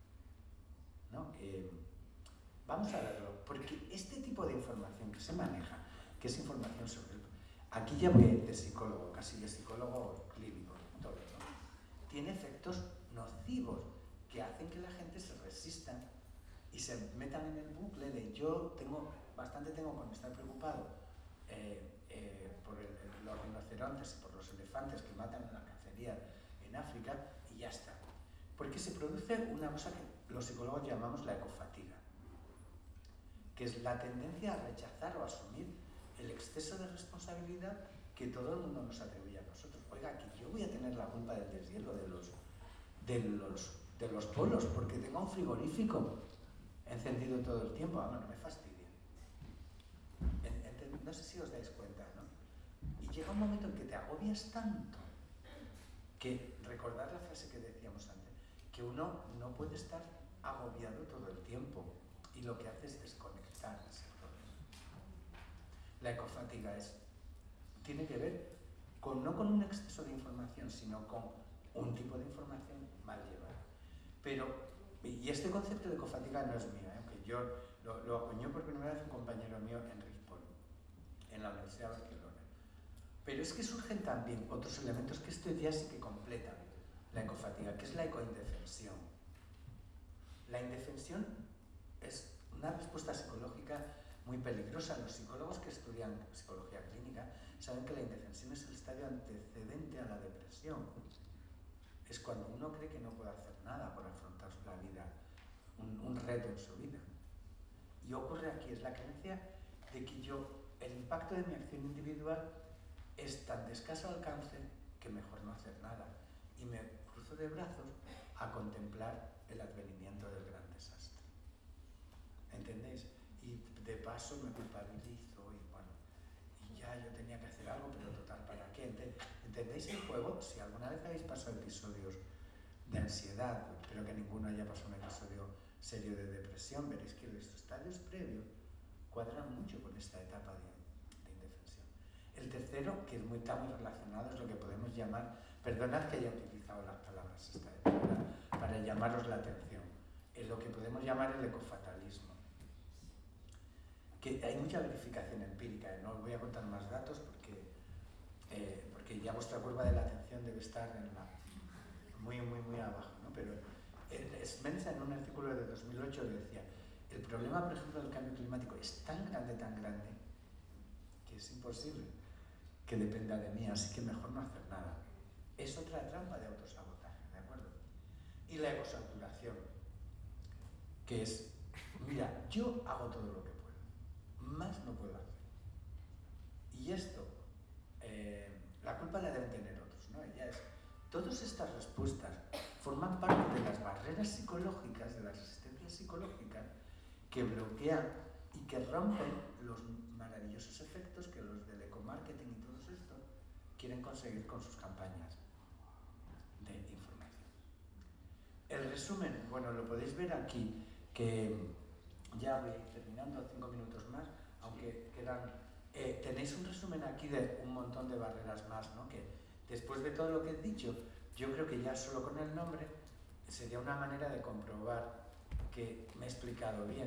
¿no? Eh, vamos a verlo, porque este tipo de información que se maneja, que es información sobre el... Aquí ya voy a ir de psicólogo, casi de psicólogo clínico, todo, ¿no? Tiene efectos nocivos que hacen que la gente se resista y se metan en el bucle de yo tengo, bastante tengo con estar preocupado eh, eh, por el, el, los rinocerontes y por los elefantes que matan en la cacería en África y ya está. Porque se produce una cosa que los psicólogos llamamos la ecofatiga, que es la tendencia a rechazar o asumir el exceso de responsabilidad que todo el mundo nos atribuye a nosotros. Oiga, que yo voy a tener la culpa del deshielo de los, de los, de los polos porque tengo un frigorífico encendido todo el tiempo. Ah, no, no me fastidien. No sé si os dais cuenta, ¿no? Y llega un momento en que te agobias tanto que, recordad la frase que decíamos antes, que uno no puede estar agobiado todo el tiempo y lo que hace es desconectar ese problema. La ecofatiga es, tiene que ver con, no con un exceso de información, sino con un tipo de información mal llevada. Pero, y este concepto de ecofatiga no es mío, ¿eh? Aunque yo lo, lo acuñó por primera vez un compañero mío en Ripoll, en la Universidad de Barcelona. Pero es que surgen también otros elementos que esto ya sí que completan la ecofatiga, que es la ecoindefensión. La indefensión es una respuesta psicológica muy peligrosa. Los psicólogos que estudian psicología clínica saben que la indefensión es el estadio antecedente a la depresión. Es cuando uno cree que no puede hacer nada por afrontar la vida, un, un reto en su vida. Y ocurre aquí, es la creencia de que yo, el impacto de mi acción individual es tan de escaso alcance que mejor no hacer nada. Y me cruzo de brazos a contemplar el advenimiento del gran desastre. ¿Entendéis? Y de paso me culpabilizo y bueno, y ya yo tenía que hacer algo, pero total, ¿para qué? ¿Entendéis el juego? Si alguna vez habéis pasado episodios de ansiedad, espero que ninguno haya pasado un episodio serio de depresión, veréis que los estadios previos cuadran mucho con esta etapa de, de indefensión. El tercero, que es muy, está muy relacionado, es lo que podemos llamar, perdonad que haya utilizado las palabras esta vez, para, para llamaros la atención, es lo que podemos llamar el ecofatalismo. Que hay mucha verificación empírica, ¿eh? No os voy a contar más datos porque, eh, porque ya vuestra curva de la atención debe estar en la, muy, muy, muy abajo, ¿no? Pero Smenza en un artículo de dos mil ocho decía, el problema, por ejemplo, del cambio climático es tan grande, tan grande, que es imposible que dependa de mí, así que mejor no hacer nada. Es otra trampa de autosabotaje, ¿de acuerdo? Y la ecosaturación, que es, mira, yo hago todo lo que puedo, más no puedo hacer. Y esto, eh, la culpa la deben tener otros, ¿no? Ya es, todas estas respuestas forman parte de las barreras psicológicas, de las resistencias psicológicas, que bloquean y que rompen los maravillosos efectos que los del ecomarketing y todos estos quieren conseguir con sus campañas de información. El resumen, bueno, lo podéis ver aquí, que ya voy terminando, cinco minutos más, aunque quedan... Eh, tenéis un resumen aquí de un montón de barreras más, ¿no? Que después de todo lo que he dicho, yo creo que ya solo con el nombre sería una manera de comprobar que me he explicado bien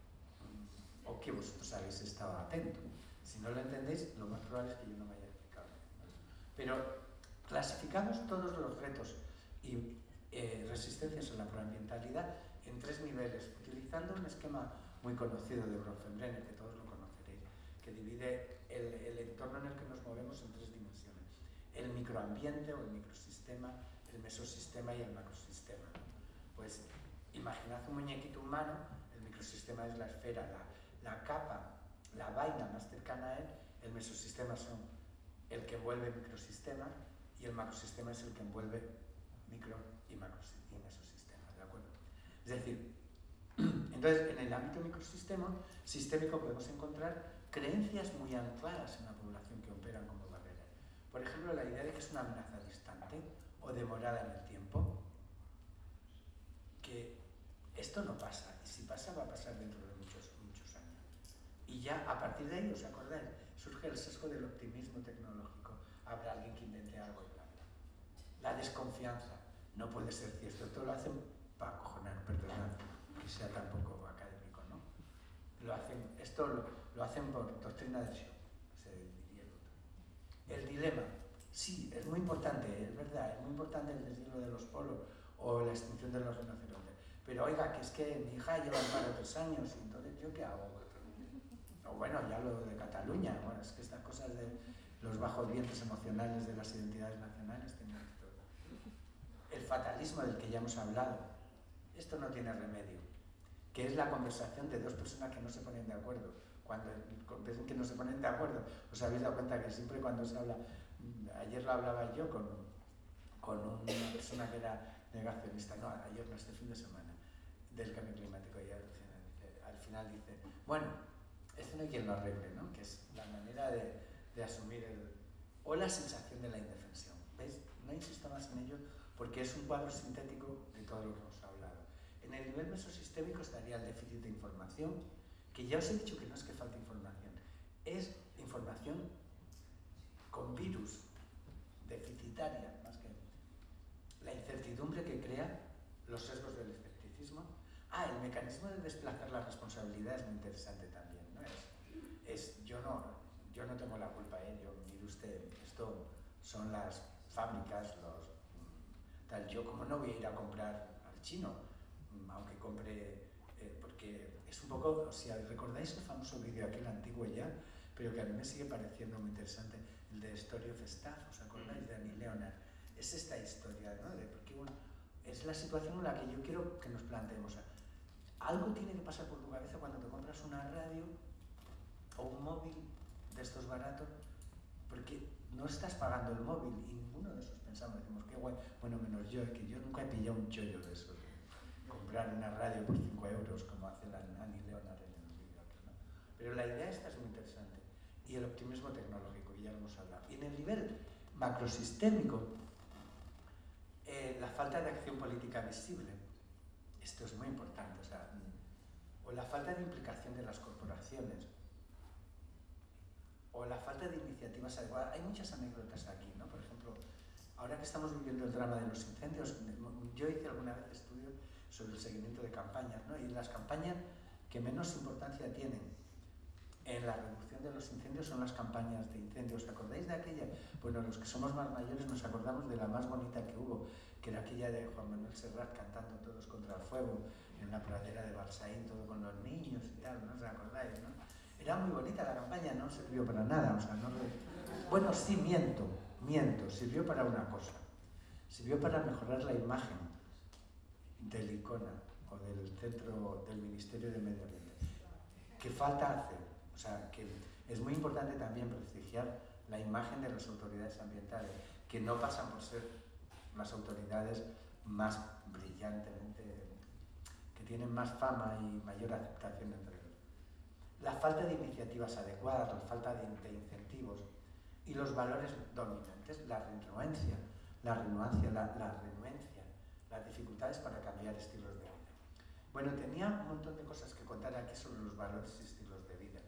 o que vosotros habéis estado atentos. Si no lo entendéis, lo más probable es que yo no me haya explicado bien, ¿no? Pero clasificamos todos los retos y eh, resistencias a la proambientalidad en tres niveles, utilizando un esquema muy conocido de Bronfenbrenner, que todos lo conoceréis, que divide el, el entorno en el que nos movemos en tres dimensiones. El microambiente o el microsistema, el mesosistema y el macrosistema. Pues imaginad un muñequito humano, el microsistema es la esfera, la, la capa, la vaina más cercana a él, el mesosistema son el que envuelve microsistemas y el macrosistema es el que envuelve micro y macrosistema y mesosistemas, ¿de acuerdo? Es decir, entonces en el ámbito microsistema sistémico podemos encontrar creencias muy ancladas en la población que operan como barreras. Por ejemplo, la idea de que es una amenaza distante o demorada en el tiempo, que esto no pasa, y si pasa va a pasar dentro de muchos, muchos años. Y ya a partir de ahí, ¿os acordáis? Surge el sesgo del optimismo tecnológico. Habrá alguien que invente algo y bla, bla. La desconfianza no puede ser cierto. Esto lo hacen para acojonar, perdonad, que sea tan poco académico, ¿no? Lo hacen, esto lo, lo hacen por doctrina de shock, se diría el otro. El dilema. Sí, es muy importante, es verdad, es muy importante el deshielo de los polos o la extinción de los rinocerontes. Pero oiga, que es que mi hija lleva para tres años y entonces ¿yo qué hago? O bueno, ya lo de Cataluña, bueno, es que estas cosas de los bajos vientos emocionales de las identidades nacionales tienen todo. El fatalismo del que ya hemos hablado, esto no tiene remedio, que es la conversación de dos personas que no se ponen de acuerdo. Cuando ven que no se ponen de acuerdo, os habéis dado cuenta que siempre cuando se habla, ayer lo hablaba yo con, con una persona que era negacionista, no, ayer no, este fin de semana, del cambio climático, y al final dice, al final dice bueno, esto no hay quien lo arregle, ¿no? Que es la manera de, de asumir el... o la sensación de la indefensión. ¿Veis? No insisto más en ello porque es un cuadro sintético de todo lo que hemos hablado. En el nivel mesosistémico estaría el déficit de información, que ya os he dicho que no es que falte información, es información con virus, deficitaria, más que la incertidumbre que crea los sesgos del escepticismo. Ah, el mecanismo de desplazar la responsabilidad es muy interesante también, ¿no? Es, es, yo, no, yo no tengo la culpa, ¿eh? Yo, mire usted, esto son las fábricas, los tal, yo como no voy a ir a comprar al chino, aunque compre, eh, porque es un poco, si recordáis el famoso vídeo aquel antiguo ya, pero que a mí me sigue pareciendo muy interesante, el de Story of Stuff, ¿os acordáis? De Annie Leonard. Es esta historia, ¿no? De porque uno, es la situación en la que yo quiero que nos planteemos. Algo tiene que pasar por tu cabeza cuando te compras una radio o un móvil de estos baratos, porque no estás pagando el móvil y ninguno de esos pensamos, decimos, qué guay, bueno, menos yo, que yo nunca he pillado un chollo de eso, de comprar una radio por cinco euros como hace la Annie Leonard en el vídeo, ¿no? Pero la idea esta es muy interesante, y el optimismo tecnológico, ya lo hemos hablado. Y en el nivel macrosistémico, eh, la falta de acción política visible, esto es muy importante, o sea, o la falta de implicación de las corporaciones, o la falta de iniciativas adecuadas. Hay muchas anécdotas aquí, ¿no? Por ejemplo, ahora que estamos viviendo el drama de los incendios, yo hice alguna vez estudios sobre el seguimiento de campañas, ¿no? Y las campañas que menos importancia tienen en la reducción de los incendios son las campañas de incendios. ¿Os acordáis de aquella? Bueno, los que somos más mayores nos acordamos de la más bonita que hubo, que era aquella de Juan Manuel Serrat cantando Todos contra el fuego en la pradera de Balsaín, todo con los niños y tal, ¿no os acordáis, no? Era muy bonita la campaña, no sirvió para nada, o sea, no... Bueno, sí, miento, miento, sirvió para una cosa, sirvió para mejorar la imagen del ICONA o del centro del Ministerio de Medio Ambiente, que falta hacer. O sea, que es muy importante también prestigiar la imagen de las autoridades ambientales, que no pasan por ser las autoridades más brillantemente, que tienen más fama y mayor aceptación entre ellos. La falta de iniciativas adecuadas, la falta de, de incentivos y los valores dominantes, la renuencia, la renuencia, la, la renuencia, las dificultades para cambiar estilos de vida. Bueno, tenía un montón de cosas que contar aquí sobre los valores y estilos de vida,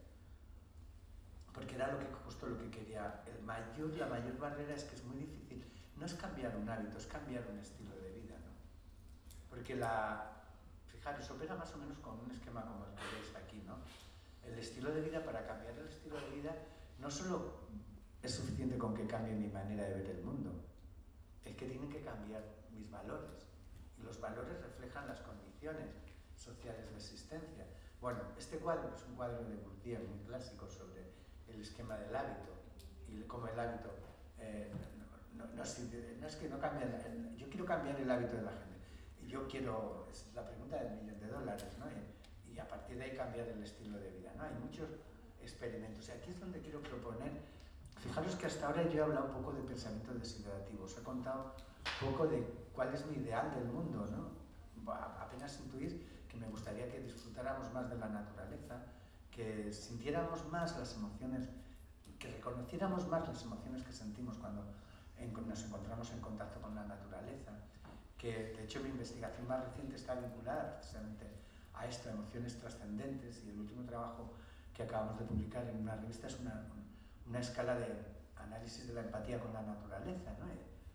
porque era lo que, justo lo que quería. El mayor, la mayor barrera es que es muy difícil, no es cambiar un hábito, es cambiar un estilo de vida, ¿no? Porque la, fijaros, opera más o menos con un esquema como el que veis aquí, ¿no? El estilo de vida, para cambiar el estilo de vida, no solo es suficiente con que cambie mi manera de ver el mundo, es que tienen que cambiar mis valores, y los valores reflejan las condiciones sociales de existencia. Bueno, este cuadro es un cuadro de Bourdieu muy clásico sobre el esquema del hábito y cómo el hábito eh, no, no, no, no es que no cambia, yo quiero cambiar el hábito de la gente, y yo quiero, es la pregunta del millón de dólares, ¿no? Y, y a partir de ahí cambiar el estilo de vida, ¿no? Hay muchos experimentos, y aquí es donde quiero proponer. Fijaros que hasta ahora yo he hablado un poco de pensamiento desiderativo, os he contado un poco de cuál es mi ideal del mundo, ¿no? Apenas intuir que me gustaría que disfrutáramos más de la naturaleza, que sintiéramos más las emociones, que reconociéramos más las emociones que sentimos cuando nos encontramos en contacto con la naturaleza, que de hecho mi investigación más reciente está vinculada precisamente a esto, a emociones trascendentes, y el último trabajo que acabamos de publicar en una revista es una, una escala de análisis de la empatía con la naturaleza, ¿no?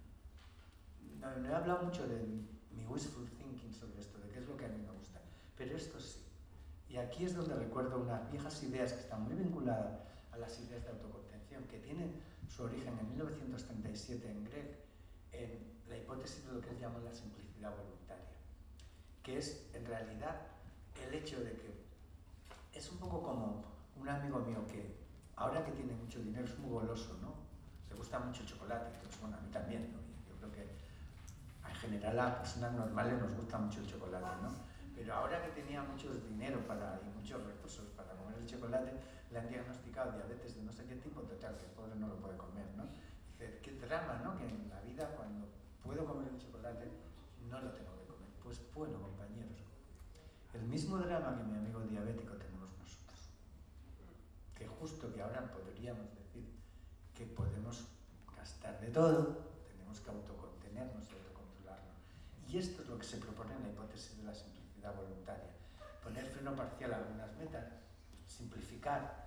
No, no he hablado mucho de mi wishful thinking sobre esto, de qué es lo que a mí me gusta, pero esto sí. Y aquí es donde recuerdo unas viejas ideas que están muy vinculadas a las ideas de autocontención, que tienen su origen en mil novecientos treinta y siete en Gregg, en la hipótesis de lo que él llama la simplicidad voluntaria, que es en realidad el hecho de que es un poco como un amigo mío que ahora que tiene mucho dinero es muy goloso, ¿no? Le gusta mucho el chocolate, entonces, bueno, a mí también, ¿no? Yo creo que en general a personas normales nos gusta mucho el chocolate, ¿no? Pero ahora que tenía mucho dinero para, y muchos recursos para comer el chocolate, le han diagnosticado diabetes de no sé qué tipo, total, que el pobre no lo puede comer, ¿no? Dice, qué drama, ¿no? Que en la vida, cuando puedo comer el chocolate, no lo tengo que comer. Pues bueno, compañeros, el mismo drama que mi amigo diabético tenemos nosotros. Que justo que ahora podríamos decir que podemos gastar de todo, tenemos que autocontenernos y autocontrolarnos. Y esto es lo que se propone en la hipótesis de la simplicidad voluntaria. Poner freno parcial a algunas metas, simplificar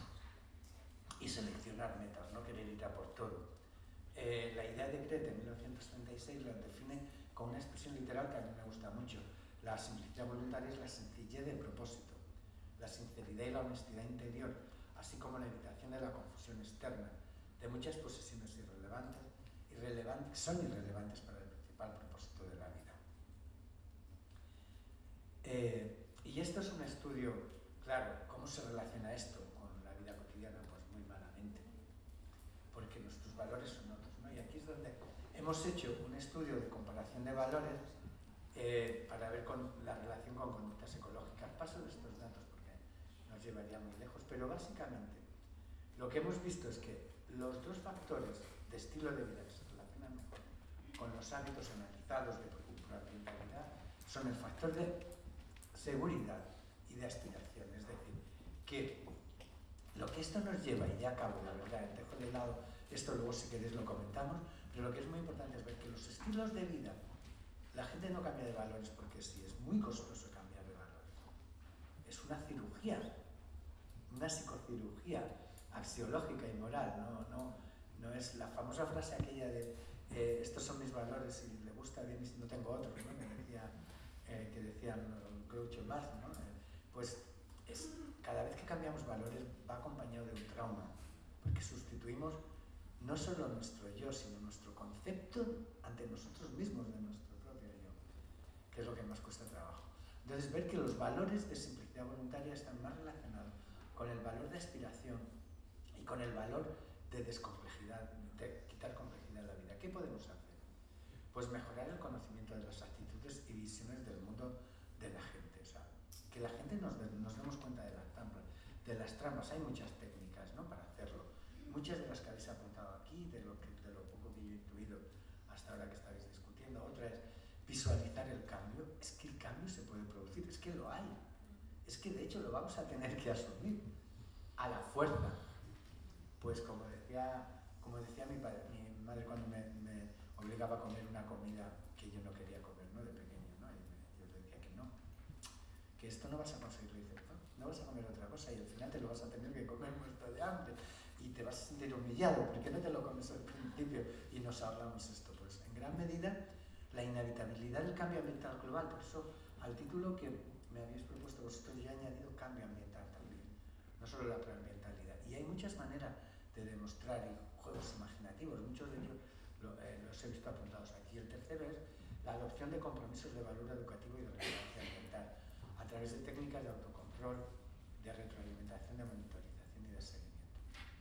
y seleccionar metas, no querer ir a por todo. Eh, la idea de Grethe en mil novecientos treinta y seis la define con una expresión literal que a mí me gusta mucho. La simplicidad voluntaria es la sencillez de propósito, la sinceridad y la honestidad interior, así como la evitación de la confusión externa, de muchas posesiones irrelevantes, irrelevantes son irrelevantes para el principal propósito de la vida. Eh, y esto es un estudio, claro, ¿cómo se relaciona esto con la vida cotidiana? Pues muy malamente, porque nuestros valores son otros, ¿no? Y aquí es donde hemos hecho un estudio de comparación de valores eh, para ver con la relación con conductas ecológicas. Paso de estos datos porque nos llevaría muy lejos, pero básicamente lo que hemos visto es que los dos factores de estilo de vida que se relacionan mejor con los hábitos analizados de proambientalidad son el factor de seguridad y de aspiración. Es decir, que lo que esto nos lleva, y ya acabo, la verdad, dejo de lado esto, luego si queréis lo comentamos, pero lo que es muy importante es ver que los estilos de vida, la gente no cambia de valores porque sí, es muy costoso cambiar de valores. Es una cirugía, una psicocirugía axiológica y moral, no, no, no es la famosa frase aquella de eh, estos son mis valores y le gusta bien y si no tengo otros, ¿no? que, decía, eh, que decían Groucho Marx, ¿no? eh, pues es, cada vez que cambiamos valores va acompañado de un trauma, porque sustituimos no solo nuestro yo, sino nuestro concepto ante nosotros mismos de nuestro propio yo, que es lo que más cuesta trabajo. Entonces, ver que los valores de simplicidad voluntaria están más relacionados con el valor de aspiración y con el valor de descomplejidad, de quitar complejidad a la vida. ¿Qué podemos hacer? Pues mejorar el conocimiento de las actitudes y visiones del mundo de la gente. O sea, que la gente nos, de, nos demos cuenta de las trampas. De las trampas. Hay muchas técnicas, ¿no?, para hacerlo. Muchas de las que habéis apuntado aquí, de lo, que, de lo poco que yo he intuido hasta ahora que estáis discutiendo. Otra es visualizar el cambio. Es que el cambio se puede producir, es que lo hay. Es que de hecho lo vamos a tener que asumir a la fuerza. Pues como decía, como decía mi, padre, mi madre cuando me, me obligaba a comer una comida que yo no quería comer, ¿no?, de pequeño, ¿no? Y me, yo le decía que no, que esto no vas a conseguirlo. Y dice, no, no vas a comer otra cosa y al final te lo vas a tener que comer muerto de hambre y te vas a sentir humillado. ¿Por qué no te lo comes al principio? Y nos ahorramos esto. Pues en gran medida la inevitabilidad del cambio ambiental global. Por eso al título que me habéis propuesto vosotros ya he añadido cambio ambiental también, no solo la proambientalidad. Y hay muchas maneras de demostrar y juegos imaginativos, muchos de ellos lo, eh, los he visto apuntados aquí. El tercero es la adopción de compromisos de valor educativo y de relevancia ambiental a través de técnicas de autocontrol, de retroalimentación, de monitorización y de seguimiento.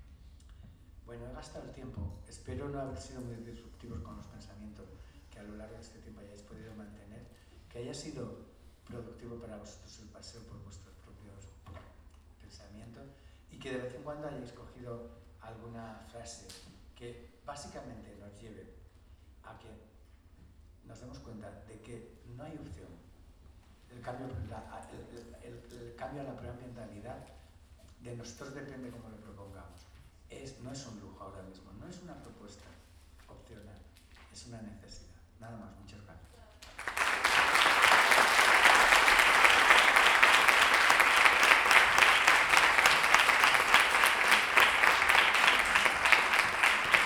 Bueno, he gastado el tiempo, espero no haber sido muy disruptivos con los pensamientos que a lo largo de este tiempo hayáis podido mantener, que haya sido productivo para vosotros el paseo por vuestros propios pensamientos y que de vez en cuando hayáis cogido alguna frase que básicamente nos lleve a que nos demos cuenta de que no hay opción. El cambio, la, el, el, el cambio a la proambientalidad de nosotros depende cómo lo propongamos. Es, no es un lujo ahora mismo, no es una propuesta opcional, es una necesidad. Nada más, muchas gracias.